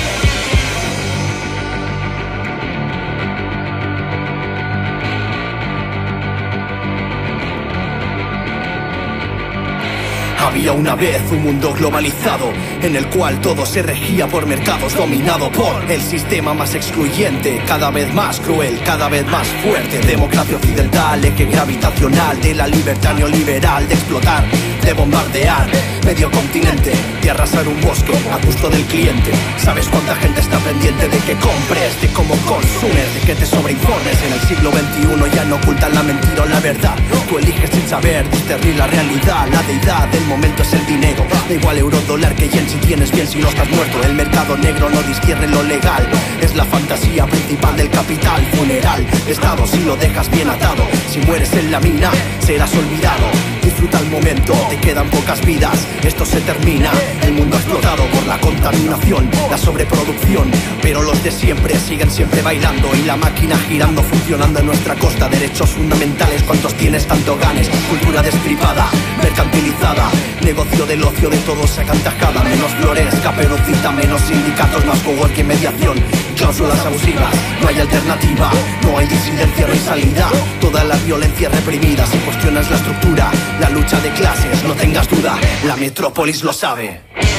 Había una vez un mundo globalizado en el cual todo se regía por mercados, dominado por el sistema más excluyente, cada vez más cruel, cada vez más fuerte. Democracia occidental, eje gravitacional de la libertad neoliberal, de explotar, de bombardear medio continente, de arrasar un bosque a gusto del cliente. ¿Sabes cuánta gente está pendiente de que compres, de cómo consumes, de que te sobreinformes? En el siglo XXI ya no ocultan la mentira o la verdad. Tú eliges sin saber discernir la realidad. La deidad del momento es el dinero. Da igual euro, dólar que yen si tienes bien, si no estás muerto. El mercado negro no discierne lo legal. Es la fantasía principal del capital. Funeral de estado si lo dejas bien atado. Si mueres en la mina serás olvidado. Disfruta el momento, te quedan pocas vidas. Esto se termina, el mundo explotado por la contaminación, la sobreproducción. Pero los de siempre siguen siempre bailando y la máquina girando, funcionando en nuestra costa. Derechos fundamentales, ¿cuántos tienes? Tanto ganes. Cultura destripada, mercantilizada. Negocio del ocio, de todo sacan tajada. Menos flores, caperucita, menos sindicatos, más cowork y mediación. Cláusulas abusivas, no hay alternativa. No hay disidencia, no hay salida. Toda la violencia reprimida. Si cuestionas la estructura, la lucha de clases, no tengas duda, la metrópolis lo sabe.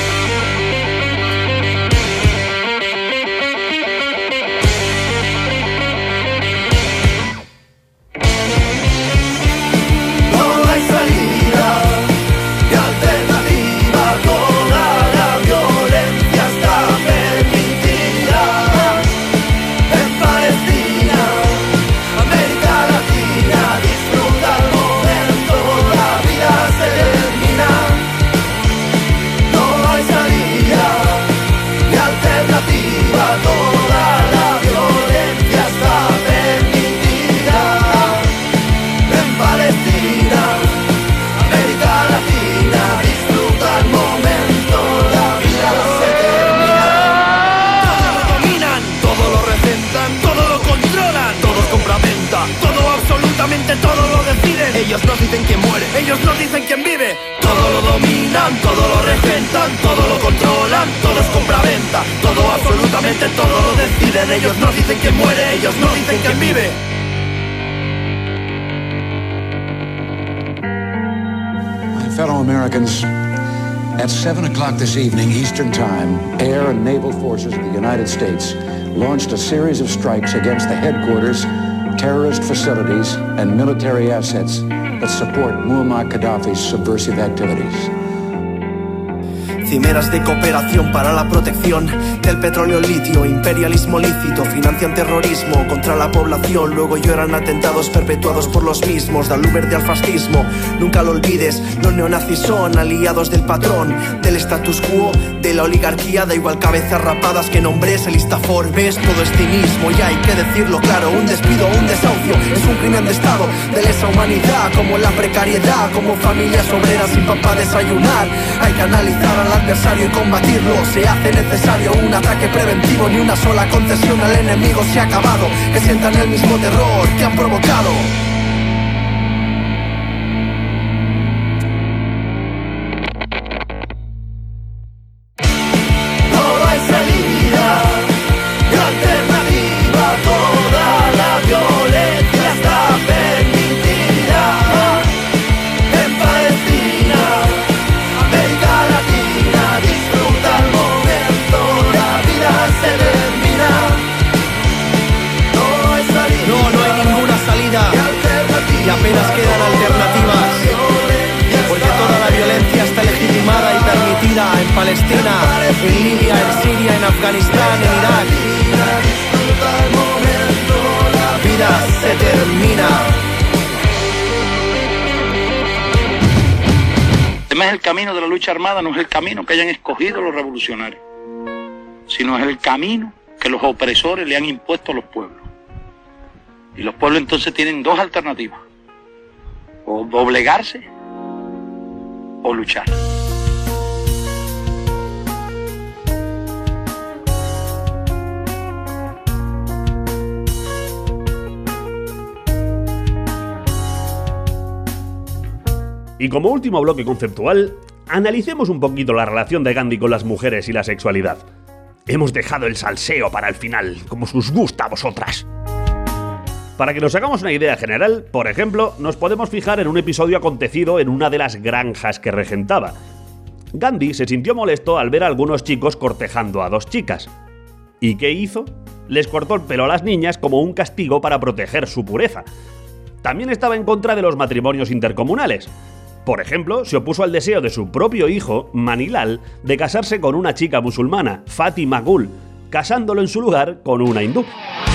No hay salida ni alternativa, toda la violencia está permitida. En Palestina, América Latina, disfruta el momento, la vida se termina. No hay salida ni alternativa, toda la violencia está permitida. En Palestina, América Latina, disfruta el momento, la vida se termina. Todo lo dominan, todo lo regentan, todo lo controlan, todo es compra-venta, todo, absolutamente todo lo deciden. Ellos nos dicen quién muere, ellos nos dicen quién vive. Todo lo dominan, todo lo regentan, todo lo controlan, todo es compra-venta, todo, absolutamente todo lo deciden. Ellos nos dicen quién muere, ellos nos dicen quién vive. My fellow Americans, at 7 o'clock this evening, Eastern Time, Air and Naval Forces of the United States launched a series of strikes against the headquarters, terrorist facilities, and military assets that support Muammar Gaddafi's subversive activities. Cimeras de cooperación para la protección del petróleo litio, imperialismo lícito, financian terrorismo contra la población, luego lloran atentados perpetuados por los mismos, dan luz verde al fascismo. Nunca lo olvides, los neonazis son aliados del patrón, del status quo, de la oligarquía, da igual cabezas rapadas que nombres, el lista Forbes, todo es cinismo y hay que decirlo claro, un despido, un desahucio, es un crimen de estado, de lesa humanidad, como la precariedad, como familias obreras sin pan para desayunar. Hay que analizar al adversario y combatirlo, se hace necesario un ataque preventivo, ni una sola concesión al enemigo se ha acabado, que sientan el mismo terror que han provocado. No hay salida ni alternativa, toda la violencia está permitida. En Palestina, en Libia, en Siria, en Afganistán, en Irak. La vida se termina. Además, el camino de la lucha armada no es el camino que hayan escogido los revolucionarios, sino es el camino que los opresores le han impuesto a los pueblos. Y los pueblos entonces tienen dos alternativas: o doblegarse o luchar. Y como último bloque conceptual, analicemos un poquito la relación de Gandhi con las mujeres y la sexualidad. Hemos dejado el salseo para el final, como os gusta a vosotras. Para que nos hagamos una idea general, por ejemplo, nos podemos fijar en un episodio acontecido en una de las granjas que regentaba. Gandhi se sintió molesto al ver a algunos chicos cortejando a dos chicas. ¿Y qué hizo? Les cortó el pelo a las niñas como un castigo para proteger su pureza. También estaba en contra de los matrimonios intercomunales. Por ejemplo, se opuso al deseo de su propio hijo, Manilal, de casarse con una chica musulmana, Fatima Gul, casándolo en su lugar con una hindú.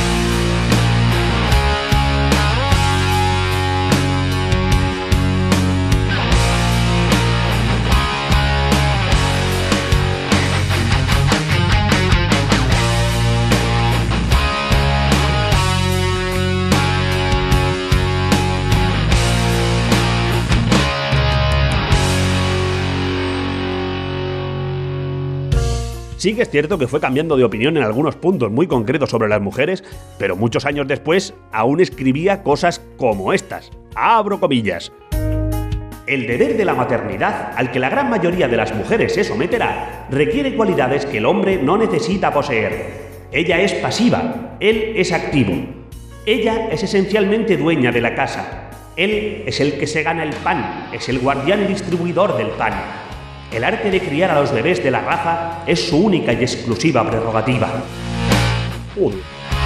Sí que es cierto que fue cambiando de opinión en algunos puntos muy concretos sobre las mujeres, pero muchos años después aún escribía cosas como estas. Abro comillas. El deber de la maternidad, al que la gran mayoría de las mujeres se someterá, requiere cualidades que el hombre no necesita poseer. Ella es pasiva, él es activo. Ella es esencialmente dueña de la casa. Él es el que se gana el pan, es el guardián y distribuidor del pan. El arte de criar a los bebés de la raza es su única y exclusiva prerrogativa. Uy.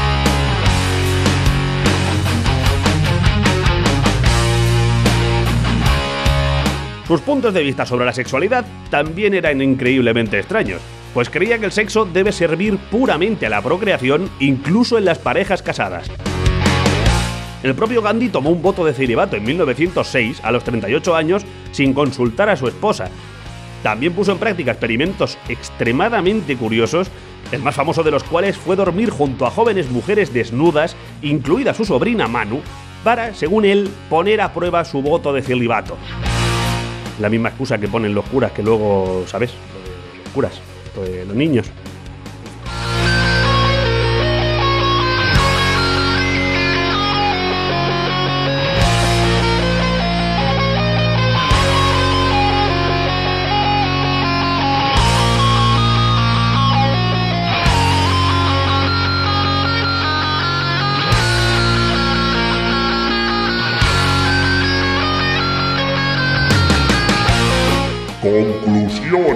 Sus puntos de vista sobre la sexualidad también eran increíblemente extraños, pues creía que el sexo debe servir puramente a la procreación, incluso en las parejas casadas. El propio Gandhi tomó un voto de celibato en 1906, a los 38 años, sin consultar a su esposa. También puso en práctica experimentos extremadamente curiosos, el más famoso de los cuales fue dormir junto a jóvenes mujeres desnudas, incluida su sobrina Manu, para, según él, poner a prueba su voto de celibato. La misma excusa que ponen los curas, que luego, ¿sabes? Los curas, los niños. Conclusión.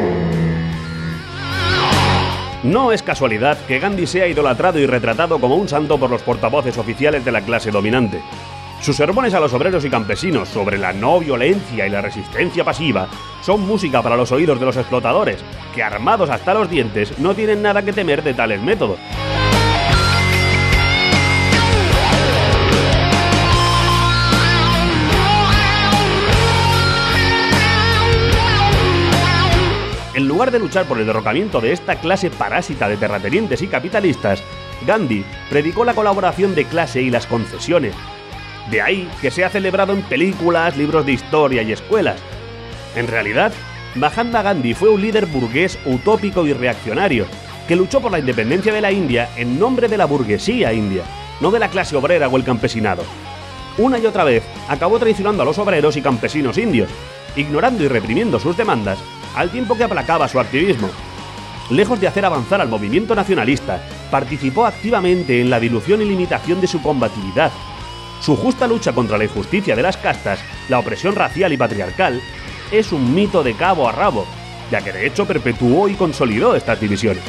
No es casualidad que Gandhi sea idolatrado y retratado como un santo por los portavoces oficiales de la clase dominante. Sus sermones a los obreros y campesinos sobre la no violencia y la resistencia pasiva son música para los oídos de los explotadores, que armados hasta los dientes no tienen nada que temer de tales métodos. En lugar de luchar por el derrocamiento de esta clase parásita de terratenientes y capitalistas, Gandhi predicó la colaboración de clase y las concesiones. De ahí que se ha celebrado en películas, libros de historia y escuelas. En realidad, Mahatma Gandhi fue un líder burgués utópico y reaccionario, que luchó por la independencia de la India en nombre de la burguesía india, no de la clase obrera o el campesinado. Una y otra vez acabó traicionando a los obreros y campesinos indios, ignorando y reprimiendo sus demandas, al tiempo que aplacaba su activismo. Lejos de hacer avanzar al movimiento nacionalista, participó activamente en la dilución y limitación de su combatividad. Su justa lucha contra la injusticia de las castas, la opresión racial y patriarcal, es un mito de cabo a rabo, ya que de hecho perpetuó y consolidó estas divisiones.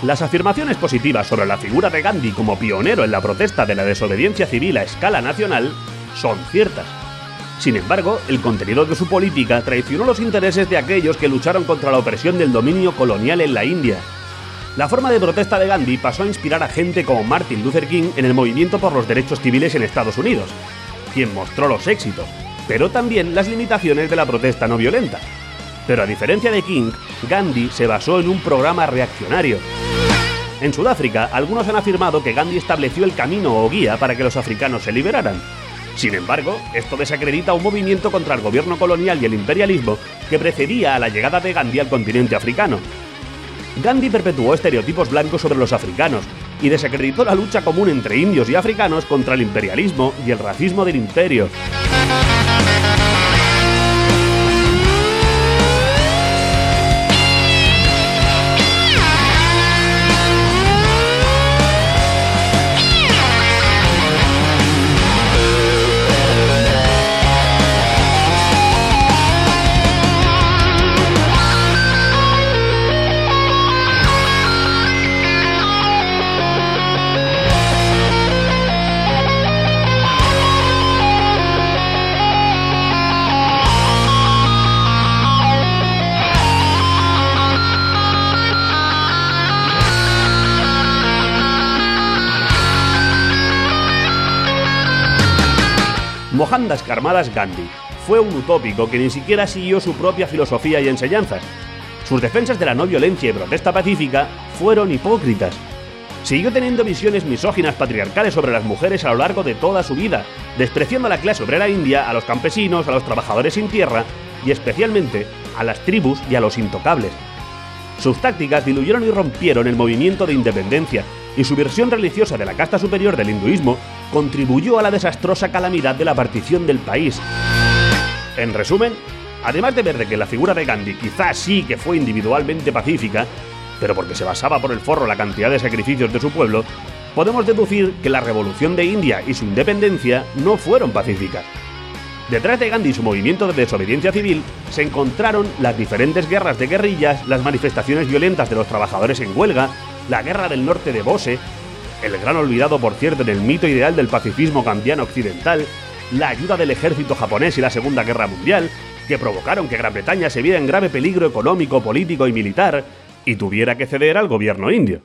Las afirmaciones positivas sobre la figura de Gandhi como pionero en la protesta de la desobediencia civil a escala nacional son ciertas. Sin embargo, el contenido de su política traicionó los intereses de aquellos que lucharon contra la opresión del dominio colonial en la India. La forma de protesta de Gandhi pasó a inspirar a gente como Martin Luther King en el movimiento por los derechos civiles en Estados Unidos, quien mostró los éxitos, pero también las limitaciones de la protesta no violenta. Pero a diferencia de King, Gandhi se basó en un programa reaccionario. En Sudáfrica, algunos han afirmado que Gandhi estableció el camino o guía para que los africanos se liberaran. Sin embargo, esto desacredita un movimiento contra el gobierno colonial y el imperialismo que precedía a la llegada de Gandhi al continente africano. Gandhi perpetuó estereotipos blancos sobre los africanos y desacreditó la lucha común entre indios y africanos contra el imperialismo y el racismo del imperio. Mohandas Karmadas Gandhi fue un utópico que ni siquiera siguió su propia filosofía y enseñanzas. Sus defensas de la no violencia y protesta pacífica fueron hipócritas. Siguió teniendo visiones misóginas patriarcales sobre las mujeres a lo largo de toda su vida, despreciando a la clase obrera india, a los campesinos, a los trabajadores sin tierra y especialmente a las tribus y a los intocables. Sus tácticas diluyeron y rompieron el movimiento de independencia, y su versión religiosa de la casta superior del hinduismo contribuyó a la desastrosa calamidad de la partición del país. En resumen, además de ver de que la figura de Gandhi quizás sí que fue individualmente pacífica, pero porque se basaba por el forro la cantidad de sacrificios de su pueblo, podemos deducir que la revolución de India y su independencia no fueron pacíficas. Detrás de Gandhi y su movimiento de desobediencia civil se encontraron las diferentes guerras de guerrillas, las manifestaciones violentas de los trabajadores en huelga, la guerra del norte de Bose, el gran olvidado por cierto en el mito ideal del pacifismo gambiano occidental, la ayuda del ejército japonés y la Segunda Guerra Mundial, que provocaron que Gran Bretaña se viera en grave peligro económico, político y militar, y tuviera que ceder al gobierno indio.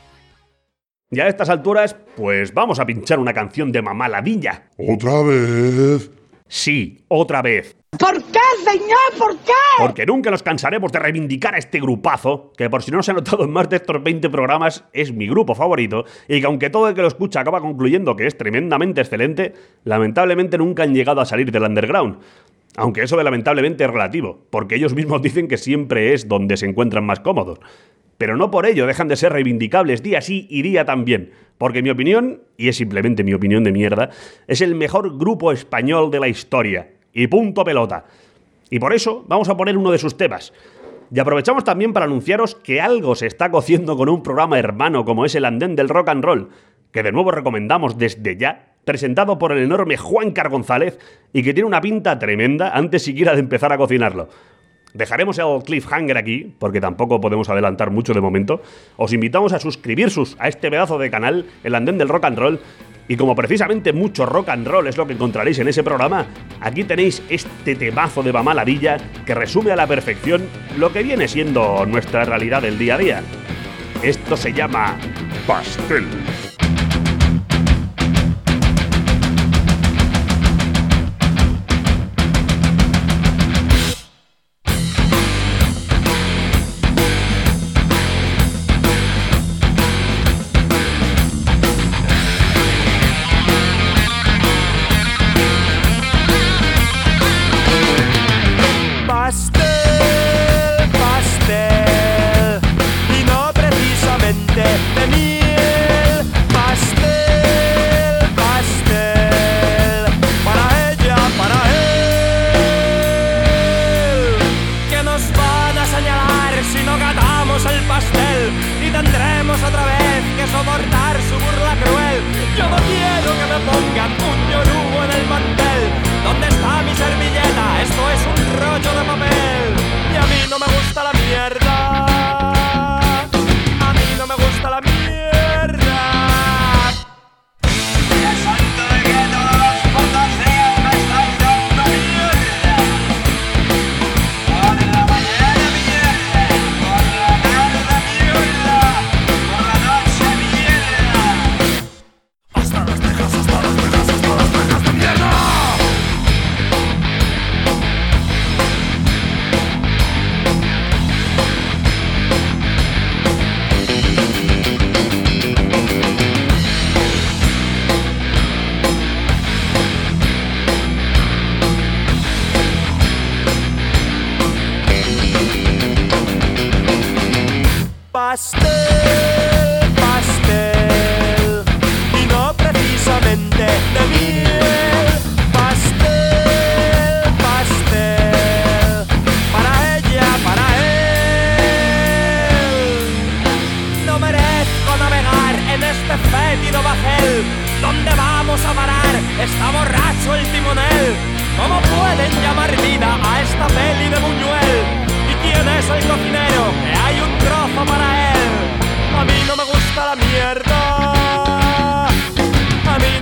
Y a estas alturas, pues vamos a pinchar una canción de Mamá Ladilla. ¿Otra vez? Sí, otra vez. ¿Por qué, señor? ¿Por qué? Porque nunca nos cansaremos de reivindicar a este grupazo, que por si no se ha notado en más de estos 20 programas, es mi grupo favorito, y que aunque todo el que lo escucha acaba concluyendo que es tremendamente excelente, lamentablemente nunca han llegado a salir del underground. Aunque eso de lamentablemente es relativo, porque ellos mismos dicen que siempre es donde se encuentran más cómodos. Pero no por ello dejan de ser reivindicables día sí y día también, porque en mi opinión, y es simplemente mi opinión de mierda, es el mejor grupo español de la historia. Y punto pelota. Y por eso vamos a poner uno de sus temas. Y aprovechamos también para anunciaros que algo se está cociendo con un programa hermano como es el Andén del Rock and Roll, que de nuevo recomendamos desde ya, presentado por el enorme Juancar González y que tiene una pinta tremenda antes siquiera de empezar a cocinarlo. Dejaremos el cliffhanger aquí, porque tampoco podemos adelantar mucho de momento. Os invitamos a suscribiros a este pedazo de canal, el Andén del Rock and Roll. Y como precisamente mucho rock and roll es lo que encontraréis en ese programa, aquí tenéis este temazo de Mamá Ladilla que resume a la perfección lo que viene siendo nuestra realidad del día a día. Esto se llama Pastel. De miel,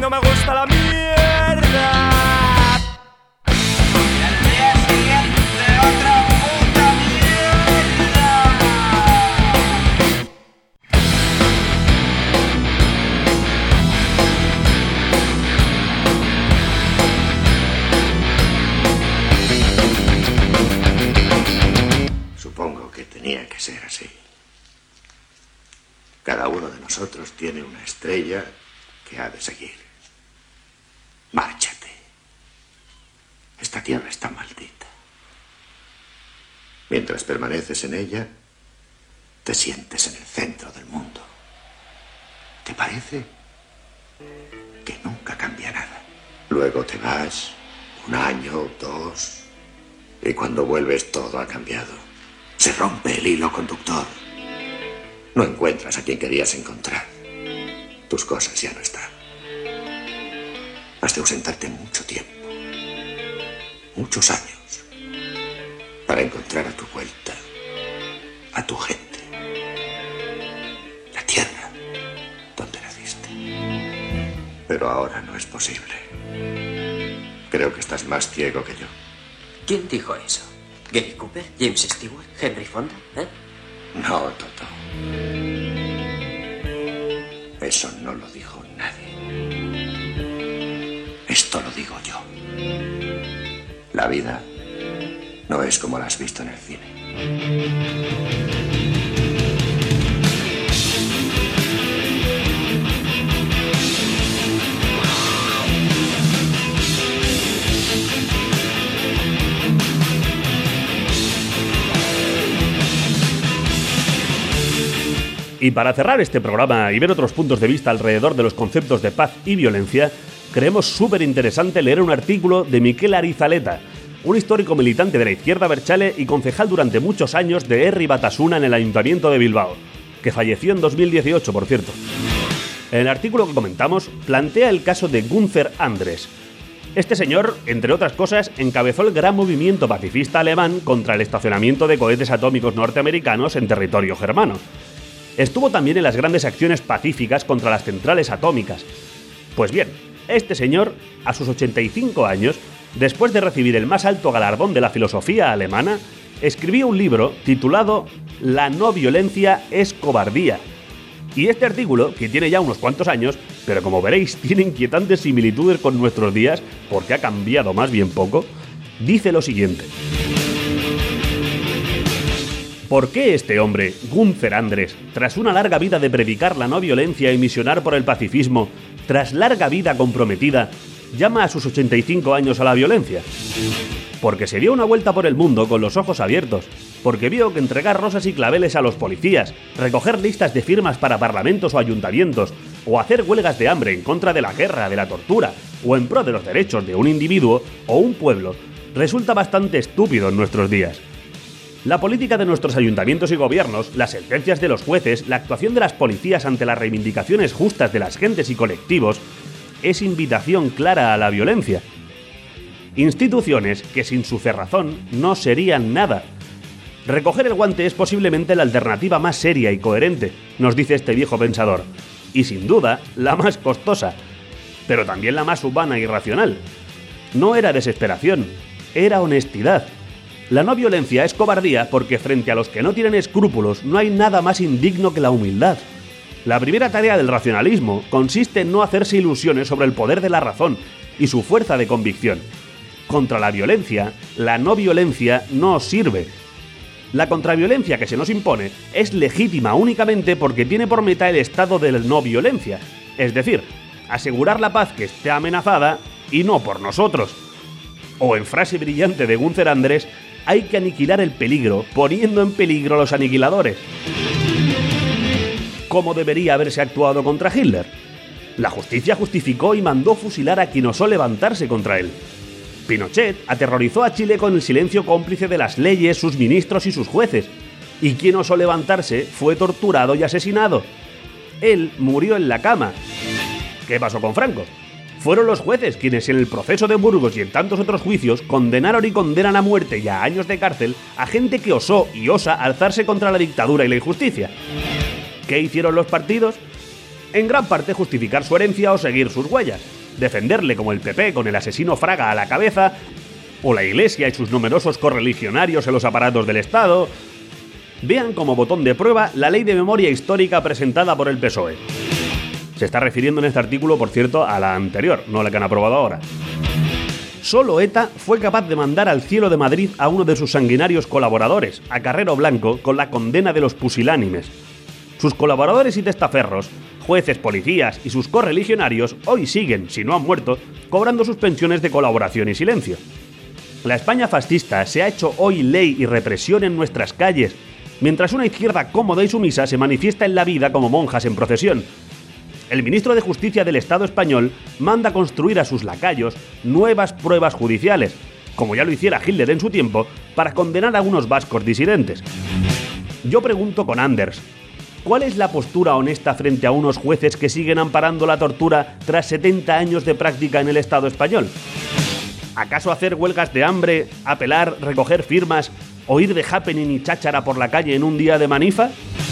no me gusta la mierda. Y al día siguiente otra puta mierda. Supongo que tenía que ser así. Cada uno de nosotros tiene una estrella que ha de seguir. Márchate. Esta tierra está maldita. Mientras permaneces en ella, te sientes en el centro del mundo. ¿Te parece que nunca cambia nada? Luego te vas, 1 año, 2, y cuando vuelves todo ha cambiado. Se rompe el hilo conductor. No encuentras a quien querías encontrar. Tus cosas ya no están. Has de ausentarte mucho tiempo, muchos años, para encontrar a tu vuelta, a tu gente, la tierra donde naciste. Pero ahora no es posible. Creo que estás más ciego que yo. ¿Quién dijo eso? ¿Gary Cooper? ¿James Stewart? ¿Henry Fonda? No, Toto. Eso no lo dijo nadie. Esto lo digo yo. La vida no es como la has visto en el cine. Y para cerrar este programa y ver otros puntos de vista alrededor de los conceptos de paz y violencia, creemos súper interesante leer un artículo de Miquel Arizaleta, un histórico militante de la izquierda abertzale y concejal durante muchos años de Herri Batasuna en el Ayuntamiento de Bilbao, que falleció en 2018, por cierto. En el artículo que comentamos, plantea el caso de Günther Andres. Este señor, entre otras cosas, encabezó el gran movimiento pacifista alemán contra el estacionamiento de cohetes atómicos norteamericanos en territorio germano. Estuvo también en las grandes acciones pacíficas contra las centrales atómicas. Pues bien, este señor, a sus 85 años, después de recibir el más alto galardón de la filosofía alemana, escribió un libro titulado La no violencia es cobardía. Y este artículo, que tiene ya unos cuantos años, pero como veréis tiene inquietantes similitudes con nuestros días, porque ha cambiado más bien poco, dice lo siguiente. ¿Por qué este hombre, Günther Andres, tras una larga vida de predicar la no violencia y misionar por el pacifismo, tras larga vida comprometida, llama a sus 85 años a la violencia? Porque se dio una vuelta por el mundo con los ojos abiertos, porque vio que entregar rosas y claveles a los policías, recoger listas de firmas para parlamentos o ayuntamientos, o hacer huelgas de hambre en contra de la guerra, de la tortura, o en pro de los derechos de un individuo o un pueblo, resulta bastante estúpido en nuestros días. La política de nuestros ayuntamientos y gobiernos, las sentencias de los jueces, la actuación de las policías ante las reivindicaciones justas de las gentes y colectivos, es invitación clara a la violencia. Instituciones que sin su cerrazón no serían nada. Recoger el guante es posiblemente la alternativa más seria y coherente, nos dice este viejo pensador, y sin duda la más costosa, pero también la más humana y racional. No era desesperación, era honestidad. La no violencia es cobardía porque frente a los que no tienen escrúpulos no hay nada más indigno que la humildad. La primera tarea del racionalismo consiste en no hacerse ilusiones sobre el poder de la razón y su fuerza de convicción. Contra la violencia, la no violencia no sirve. La contraviolencia que se nos impone es legítima únicamente porque tiene por meta el estado de no violencia, es decir, asegurar la paz que esté amenazada y no por nosotros. O en frase brillante de Günther Andres, hay que aniquilar el peligro poniendo en peligro a los aniquiladores. ¿Cómo debería haberse actuado contra Hitler? La justicia justificó y mandó fusilar a quien osó levantarse contra él. Pinochet aterrorizó a Chile con el silencio cómplice de las leyes, sus ministros y sus jueces. Y quien osó levantarse fue torturado y asesinado. Él murió en la cama. ¿Qué pasó con Franco? Fueron los jueces quienes en el proceso de Burgos y en tantos otros juicios condenaron y condenan a muerte y a años de cárcel a gente que osó y osa alzarse contra la dictadura y la injusticia. ¿Qué hicieron los partidos? En gran parte justificar su herencia o seguir sus huellas, defenderle como el PP con el asesino Fraga a la cabeza, o la Iglesia y sus numerosos correligionarios en los aparatos del Estado. Vean como botón de prueba la ley de memoria histórica presentada por el PSOE. Se está refiriendo en este artículo, por cierto, a la anterior, no a la que han aprobado ahora. Solo ETA fue capaz de mandar al cielo de Madrid a uno de sus sanguinarios colaboradores, a Carrero Blanco, con la condena de los pusilánimes. Sus colaboradores y testaferros, jueces, policías y sus correligionarios hoy siguen, si no han muerto, cobrando sus pensiones de colaboración y silencio. La España fascista se ha hecho hoy ley y represión en nuestras calles, mientras una izquierda cómoda y sumisa se manifiesta en la vida como monjas en procesión. El ministro de Justicia del Estado español manda construir a sus lacayos nuevas pruebas judiciales, como ya lo hiciera Hitler en su tiempo, para condenar a unos vascos disidentes. Yo pregunto con Anders, ¿cuál es la postura honesta frente a unos jueces que siguen amparando la tortura tras 70 años de práctica en el Estado español? ¿Acaso hacer huelgas de hambre, apelar, recoger firmas o ir de happening y cháchara por la calle en un día de manifa?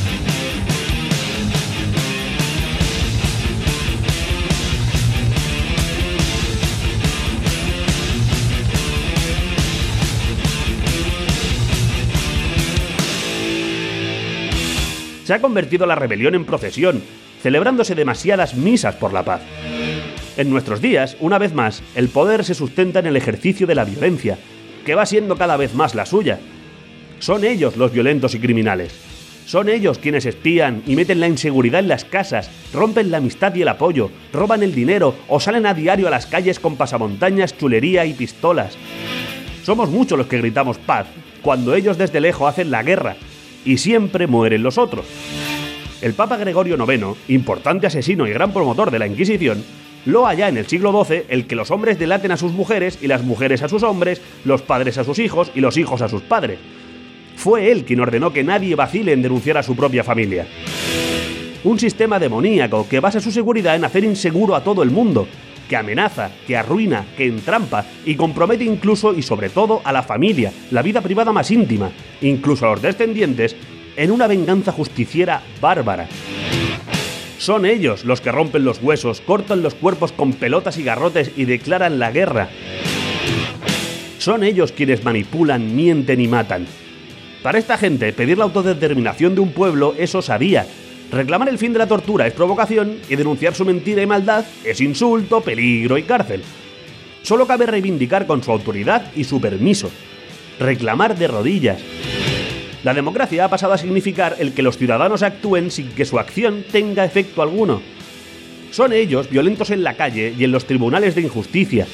Se ha convertido la rebelión en procesión, celebrándose demasiadas misas por la paz. En nuestros días, una vez más, el poder se sustenta en el ejercicio de la violencia, que va siendo cada vez más la suya. Son ellos los violentos y criminales. Son ellos quienes espían y meten la inseguridad en las casas, rompen la amistad y el apoyo, roban el dinero o salen a diario a las calles con pasamontañas, chulería y pistolas. Somos muchos los que gritamos paz, cuando ellos desde lejos hacen la guerra, y siempre mueren los otros. El Papa Gregorio IX, importante asesino y gran promotor de la Inquisición, loa ya en el siglo XII el que los hombres delaten a sus mujeres y las mujeres a sus hombres, los padres a sus hijos y los hijos a sus padres. Fue él quien ordenó que nadie vacile en denunciar a su propia familia. Un sistema demoníaco que basa su seguridad en hacer inseguro a todo el mundo, que amenaza, que arruina, que entrampa y compromete incluso y sobre todo a la familia, la vida privada más íntima, incluso a los descendientes, en una venganza justiciera bárbara. Son ellos los que rompen los huesos, cortan los cuerpos con pelotas y garrotes y declaran la guerra. Son ellos quienes manipulan, mienten y matan. Para esta gente, pedir la autodeterminación de un pueblo es osadía. Reclamar el fin de la tortura es provocación y denunciar su mentira y maldad es insulto, peligro y cárcel. Solo cabe reivindicar con su autoridad y su permiso. Reclamar de rodillas. La democracia ha pasado a significar el que los ciudadanos actúen sin que su acción tenga efecto alguno. Son ellos violentos en la calle y en los tribunales de injusticia.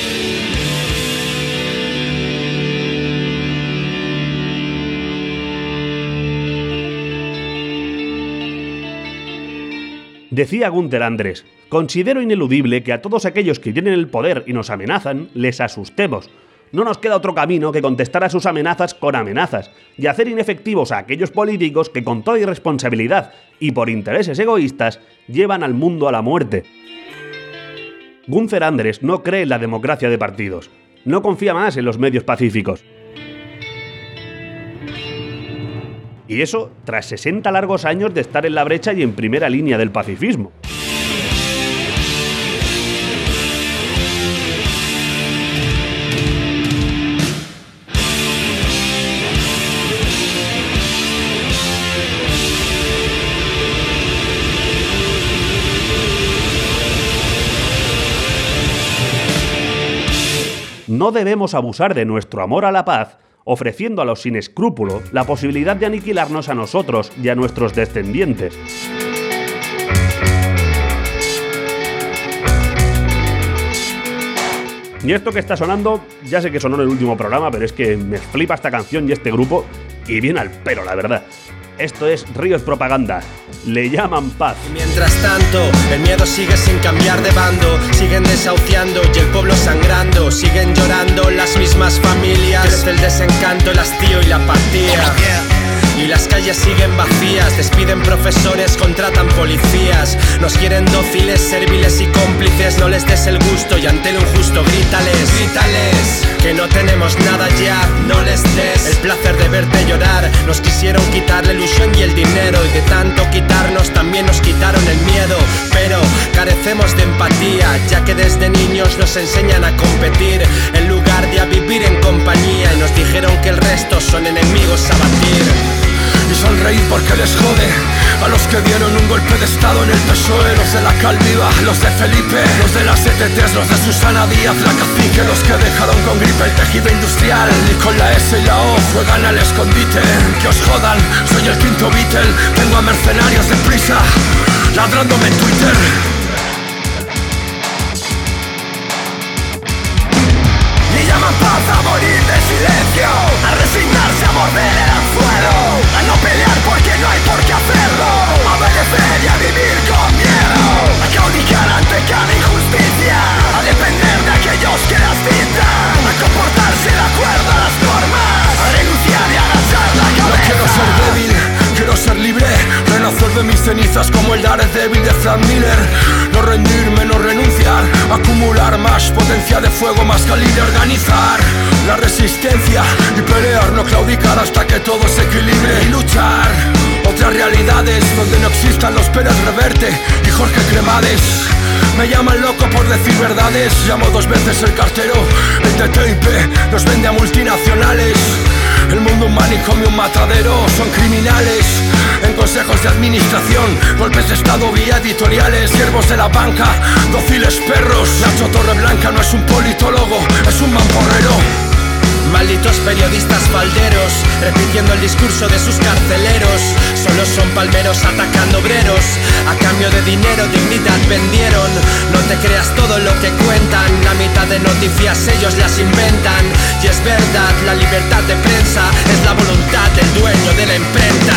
Decía Günther Andres, considero ineludible que a todos aquellos que tienen el poder y nos amenazan, les asustemos. No nos queda otro camino que contestar a sus amenazas con amenazas y hacer inefectivos a aquellos políticos que con toda irresponsabilidad y por intereses egoístas llevan al mundo a la muerte. Günther Andres no cree en la democracia de partidos, no confía más en los medios pacíficos. Y eso tras 60 largos años de estar en la brecha y en primera línea del pacifismo. No debemos abusar de nuestro amor a la paz, ofreciendo a los sin escrúpulo la posibilidad de aniquilarnos a nosotros y a nuestros descendientes. Y esto que está sonando, ya sé que sonó en el último programa, pero es que me flipa esta canción y este grupo, y viene al pelo, la verdad. Esto es Ríos Propaganda. Le llaman paz. Mientras tanto, el miedo sigue sin cambiar de bando. Siguen desahuciando y el pueblo sangrando. Siguen llorando las mismas familias. Crece el desencanto, el hastío y la apatía. Y las calles siguen vacías. Despiden profesores, contratan policías. Nos quieren dóciles, serviles y cómplices. No les des el gusto y ante lo injusto grítales. Grítales que no tenemos nada ya, no les des. El placer de verte llorar. Nos quisieron quitar la ilusión y el dinero, y de tanto quitarnos también nos quitaron el miedo. Pero carecemos de empatía, ya que desde niños nos enseñan a competir en lugar de a vivir en compañía, y nos dijeron que el resto son enemigos a batir. Y sonreír porque les jode a los que dieron un golpe de estado en el PSOE, los de la Calviva, los de Felipe, los de las ETTs, los de Susana Díaz, la cacique, los que dejaron con gripe el tejido industrial y con la S y la O juegan al escondite. Que os jodan, soy el quinto Beatle, tengo a mercenarios de prisa ladrándome en Twitter. Y llaman paz a morir de silencio, a resignarse a morder el anzuelo, a no pelear porque no hay por qué hacerlo, a obedecer y a vivir con miedo, a claudicar ante cada injusticia, a depender de aquellos que las dictan, a comportarse de acuerdo a las normas, a renunciar y a agachar la cabeza. No quiero ser débil, quiero ser libre, renacer de mis cenizas como el Daredevil de Frank Miller. No rendirme, no renunciar, acumular más potencia de fuego, más calibre, organizar la resistencia y pelear, no claudicar hasta que todo se equilibre y luchar. Otras realidades donde no existan los Pérez Reverte y Jorge Cremades. Me llaman loco por decir verdades, llamo 2 veces el cartero, el TTIP nos vende a multinacionales. El mundo un manicomio, un matadero, son criminales. En consejos de administración, golpes de estado vía editoriales, siervos de la banca, dóciles perros. Nacho Torreblanca no es un politólogo, es un mamporrero. Malditos periodistas falderos, repitiendo el discurso de sus carceleros. Solo son palmeros atacando obreros, a cambio de dinero, dignidad vendieron. No te creas todo lo que cuentan, la mitad de noticias ellos las inventan. Y es verdad, la libertad de prensa es la voluntad del dueño de la imprenta.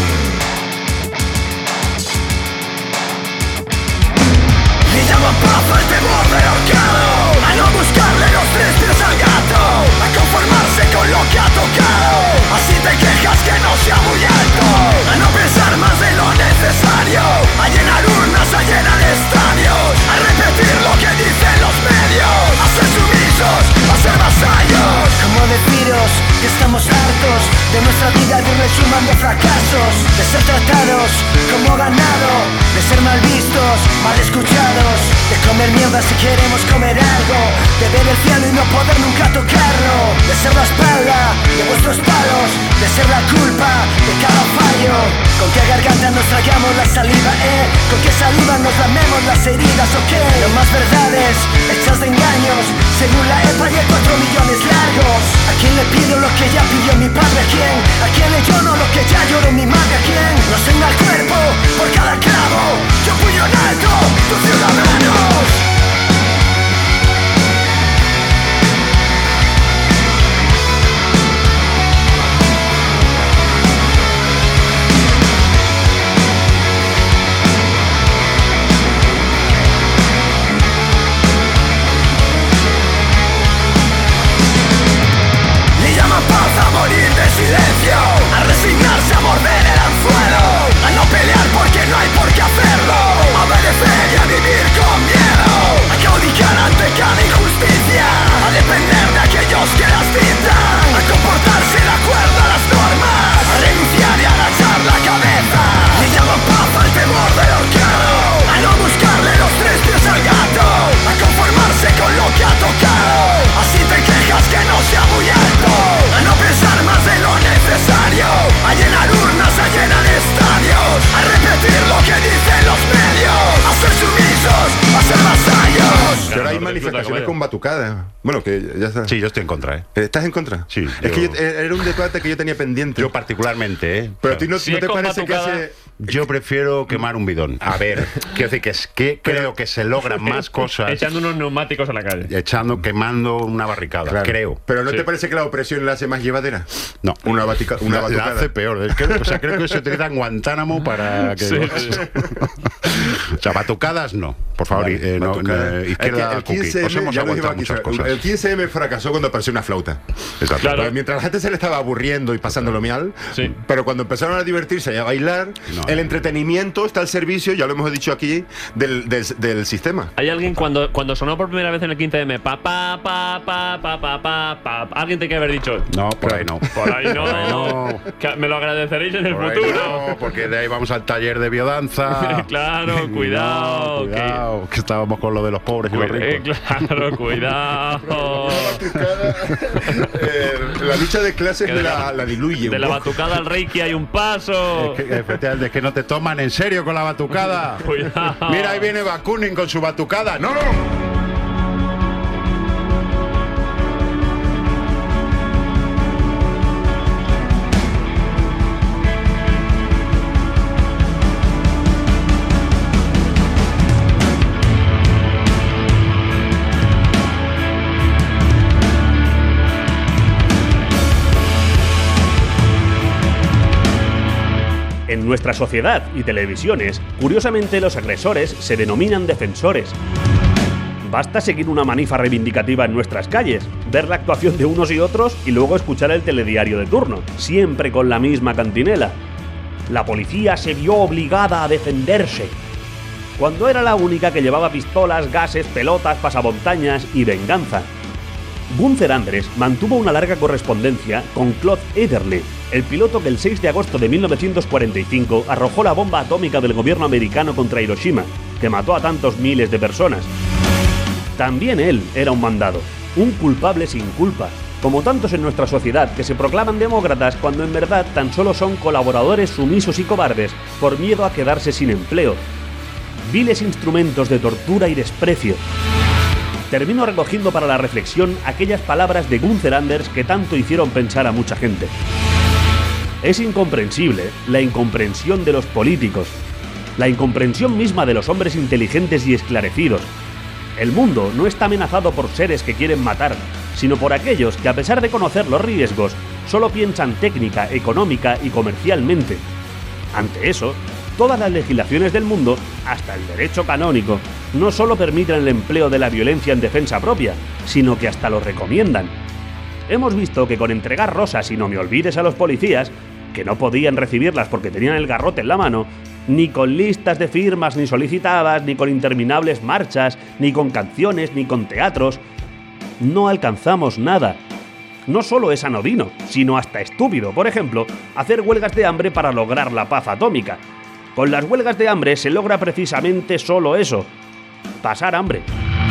Y llaman paz al temor del ahorcado, a no buscarle los 3 pies al gato, a conformarse con lo que ha tocado. Así te quejas que no sea muy alto, a no pensar más de lo necesario, a llenar urnas, a llenar estadios, a repetir lo que dicen los medios, a ser sumisos, a ser vasallos. ¿Cómo deciros que estamos hartos de nuestra vida de un resumen de fracasos, de ser tratados como ganado, de ser mal vistos, mal escuchados, de comer mierda si queremos comer algo, de ver el cielo y no poder nunca tocarlo, de ser la espalda de vuestros palos, de ser la culpa de cada fallo. ¿Con qué garganta nos tragamos la saliva, ¿Con qué saliva nos lamemos las heridas, o qué? No más verdades hechas de engaños, según la EPA y el 4 millones largos. ¿A quién le pido lo que ya pidió mi padre? ¿A quién? ¿A quién le lloro lo que ya lloró mi madre? ¿A quién? Nos tenga el cuerpo por cada clavo, yo puño en alto, tus ciudadanos. Silencio, a resignarse a morder el anzuelo, a no pelear porque no hay por qué hacerlo, a obedecer y a vivir con miedo, a claudicar ante cada injusticia, a depender de aquellos que las dictan, a comportarse de acuerdo a las normas, a renunciar y a agachar la cabeza. Y llaman paz al temor del ahorcado, a no buscarle los 3 pies al gato, a conformarse con lo que ha tocado. Así te quejas que no sea muy alto, a no pensar más de lo necesario, a llenar urnas, a llenar estadios, a repetir lo que dicen los medios, a ser sumisos, a ser vasallos. Pero hay manifestaciones con batucada. Bueno, que ya está. Sí, yo estoy en contra, ¿Estás en contra? Sí. Es que era un debate que yo tenía pendiente. Yo particularmente, Pero a ti no, si ¿no te parece que hace...? Yo prefiero quemar un bidón. A ver, quiero decir que creo que se logran más cosas echando unos neumáticos a la calle. Quemando una barricada, claro. Creo. ¿Pero no te parece que la opresión la hace más llevadera? No. Una batucada. La hace peor. Es que, o sea, creo que se utiliza en Guantánamo para que... Sí. O sea, batucadas no. Por favor, vale, izquierda el 15M, os hemos aguantado muchas cosas. El 15M fracasó cuando apareció una flauta. Exacto. Claro. Mientras la gente se le estaba aburriendo y pasándolo mal, pero cuando empezaron a divertirse y a bailar, el entretenimiento está al servicio, ya lo hemos dicho aquí, del sistema. Hay alguien cuando sonó por primera vez en el 15M, alguien tiene que haber dicho. No, por ahí no. Por ahí no. Que me lo agradeceréis en el futuro. No, porque de ahí vamos al taller de biodanza. Claro, cuidado. No, que estábamos con lo de los pobres y los ricos. Claro, cuidado. La lucha de clases la diluye. De la batucada al Reiki hay un paso. Efectivamente, es que no te toman en serio con la batucada. Cuidado. Mira, ahí viene Bakunin con su batucada. ¡No! En nuestra sociedad y televisiones, curiosamente los agresores se denominan defensores. Basta seguir una manifa reivindicativa en nuestras calles, ver la actuación de unos y otros y luego escuchar el telediario de turno, siempre con la misma cantinela. La policía se vio obligada a defenderse, cuando era la única que llevaba pistolas, gases, pelotas, pasamontañas y venganza. Gunther Anders mantuvo una larga correspondencia con Claude Ederle, el piloto que el 6 de agosto de 1945 arrojó la bomba atómica del gobierno americano contra Hiroshima, que mató a tantos miles de personas. También él era un mandado, un culpable sin culpa, como tantos en nuestra sociedad que se proclaman demócratas cuando en verdad tan solo son colaboradores sumisos y cobardes por miedo a quedarse sin empleo. Viles instrumentos de tortura y desprecio. Termino recogiendo para la reflexión aquellas palabras de Gunther Anders que tanto hicieron pensar a mucha gente. Es incomprensible la incomprensión de los políticos, la incomprensión misma de los hombres inteligentes y esclarecidos. El mundo no está amenazado por seres que quieren matar, sino por aquellos que, a pesar de conocer los riesgos, solo piensan técnica, económica y comercialmente. Ante eso, todas las legislaciones del mundo, hasta el derecho canónico, no solo permiten el empleo de la violencia en defensa propia, sino que hasta lo recomiendan. Hemos visto que con entregar rosas y no me olvides a los policías, que no podían recibirlas porque tenían el garrote en la mano, ni con listas de firmas ni solicitadas, ni con interminables marchas, ni con canciones, ni con teatros, no alcanzamos nada. No solo es anodino, sino hasta estúpido, por ejemplo, hacer huelgas de hambre para lograr la paz atómica. Con las huelgas de hambre se logra precisamente solo eso: pasar hambre.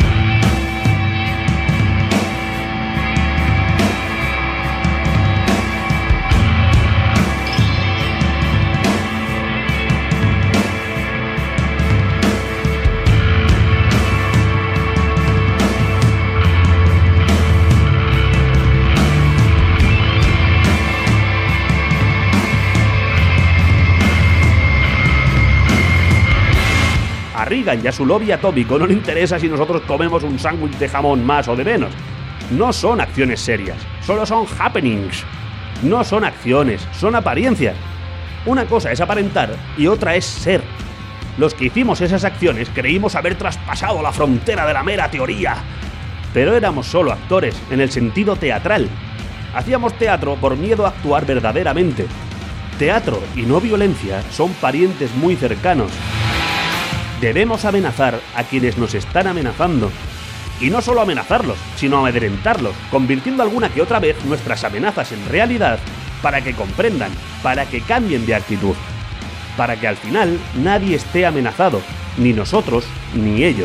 A Reagan y a su lobby atómico no le interesa si nosotros comemos un sándwich de jamón más o de menos. No son acciones serias, solo son happenings. No son acciones, son apariencias. Una cosa es aparentar y otra es ser. Los que hicimos esas acciones creímos haber traspasado la frontera de la mera teoría. Pero éramos solo actores, en el sentido teatral. Hacíamos teatro por miedo a actuar verdaderamente. Teatro y no violencia son parientes muy cercanos. Debemos amenazar a quienes nos están amenazando. Y no solo amenazarlos, sino amedrentarlos, convirtiendo alguna que otra vez nuestras amenazas en realidad para que comprendan, para que cambien de actitud, para que al final nadie esté amenazado, ni nosotros ni ellos.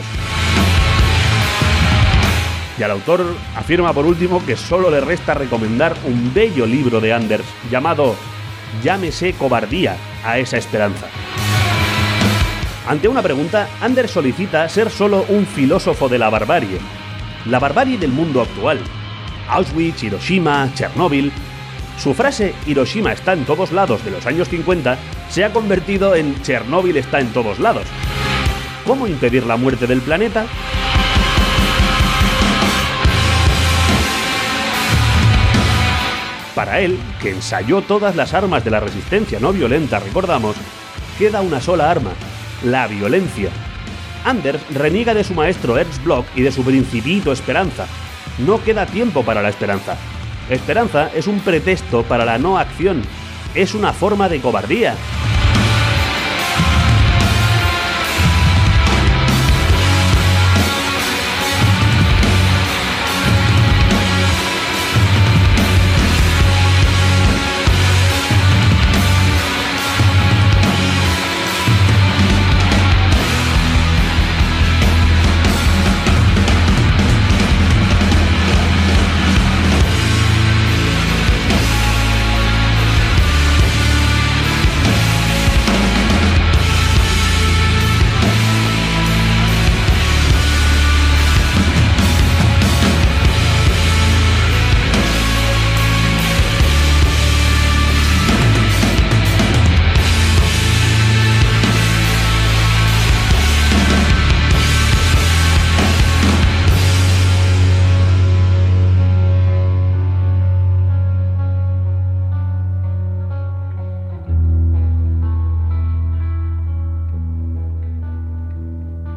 Y al autor afirma por último que solo le resta recomendar un bello libro de Anders llamado Llámese cobardía a esa esperanza. Ante una pregunta, Anders solicita ser solo un filósofo de la barbarie del mundo actual. Auschwitz, Hiroshima, Chernóbil. Su frase Hiroshima está en todos lados de los años 50 se ha convertido en Chernóbil está en todos lados. ¿Cómo impedir la muerte del planeta? Para él, que ensayó todas las armas de la resistencia no violenta, recordamos, queda una sola arma: la violencia. Anders reniega de su maestro Ernst Bloch y de su principito Esperanza. No queda tiempo para la esperanza. Esperanza es un pretexto para la no acción. Es una forma de cobardía.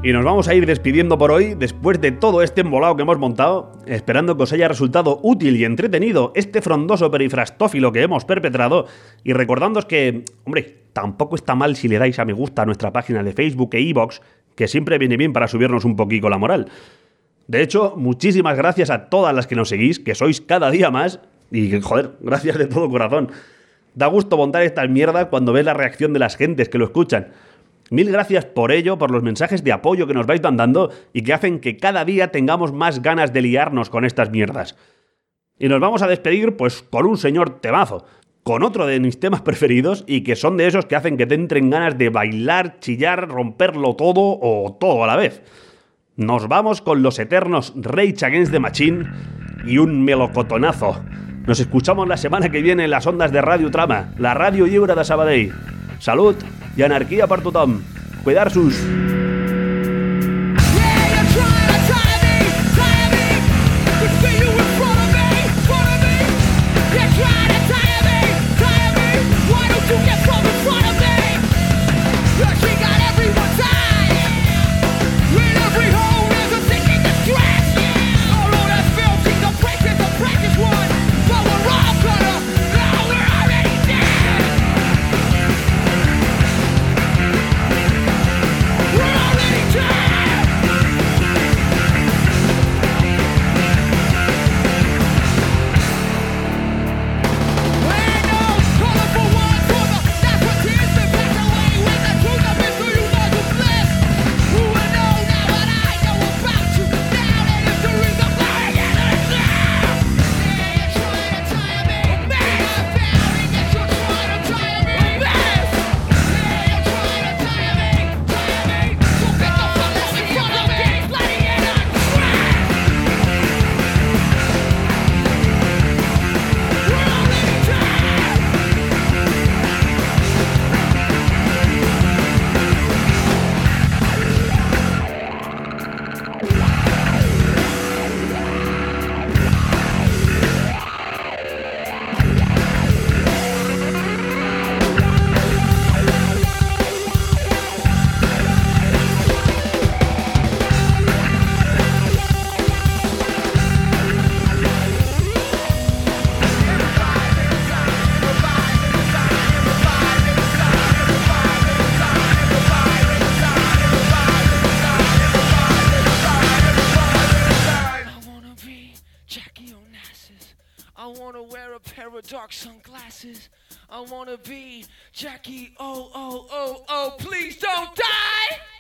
Y nos vamos a ir despidiendo por hoy, después de todo este embolado que hemos montado, esperando que os haya resultado útil y entretenido este frondoso perifrastófilo que hemos perpetrado, y recordándoos que, hombre, tampoco está mal si le dais a me gusta a nuestra página de Facebook e iVoox, que siempre viene bien para subirnos un poquito la moral. De hecho, muchísimas gracias a todas las que nos seguís, que sois cada día más, y joder, gracias de todo corazón. Da gusto montar estas mierdas cuando ves la reacción de las gentes que lo escuchan. Mil gracias por ello, por los mensajes de apoyo que nos vais mandando y que hacen que cada día tengamos más ganas de liarnos con estas mierdas. Y nos vamos a despedir, pues, con un señor temazo, con otro de mis temas preferidos y que son de esos que hacen que te entren ganas de bailar, chillar, romperlo todo o todo a la vez. Nos vamos con los eternos Rage Against the Machine y un melocotonazo. Nos escuchamos la semana que viene en las ondas de Radio Trama, la ràdio lliure de Sabadell. Salut i anarquia per tothom. Cuidar-sus. Dark sunglasses. I wanna be Jackie. Oh, oh, oh, oh, please don't die!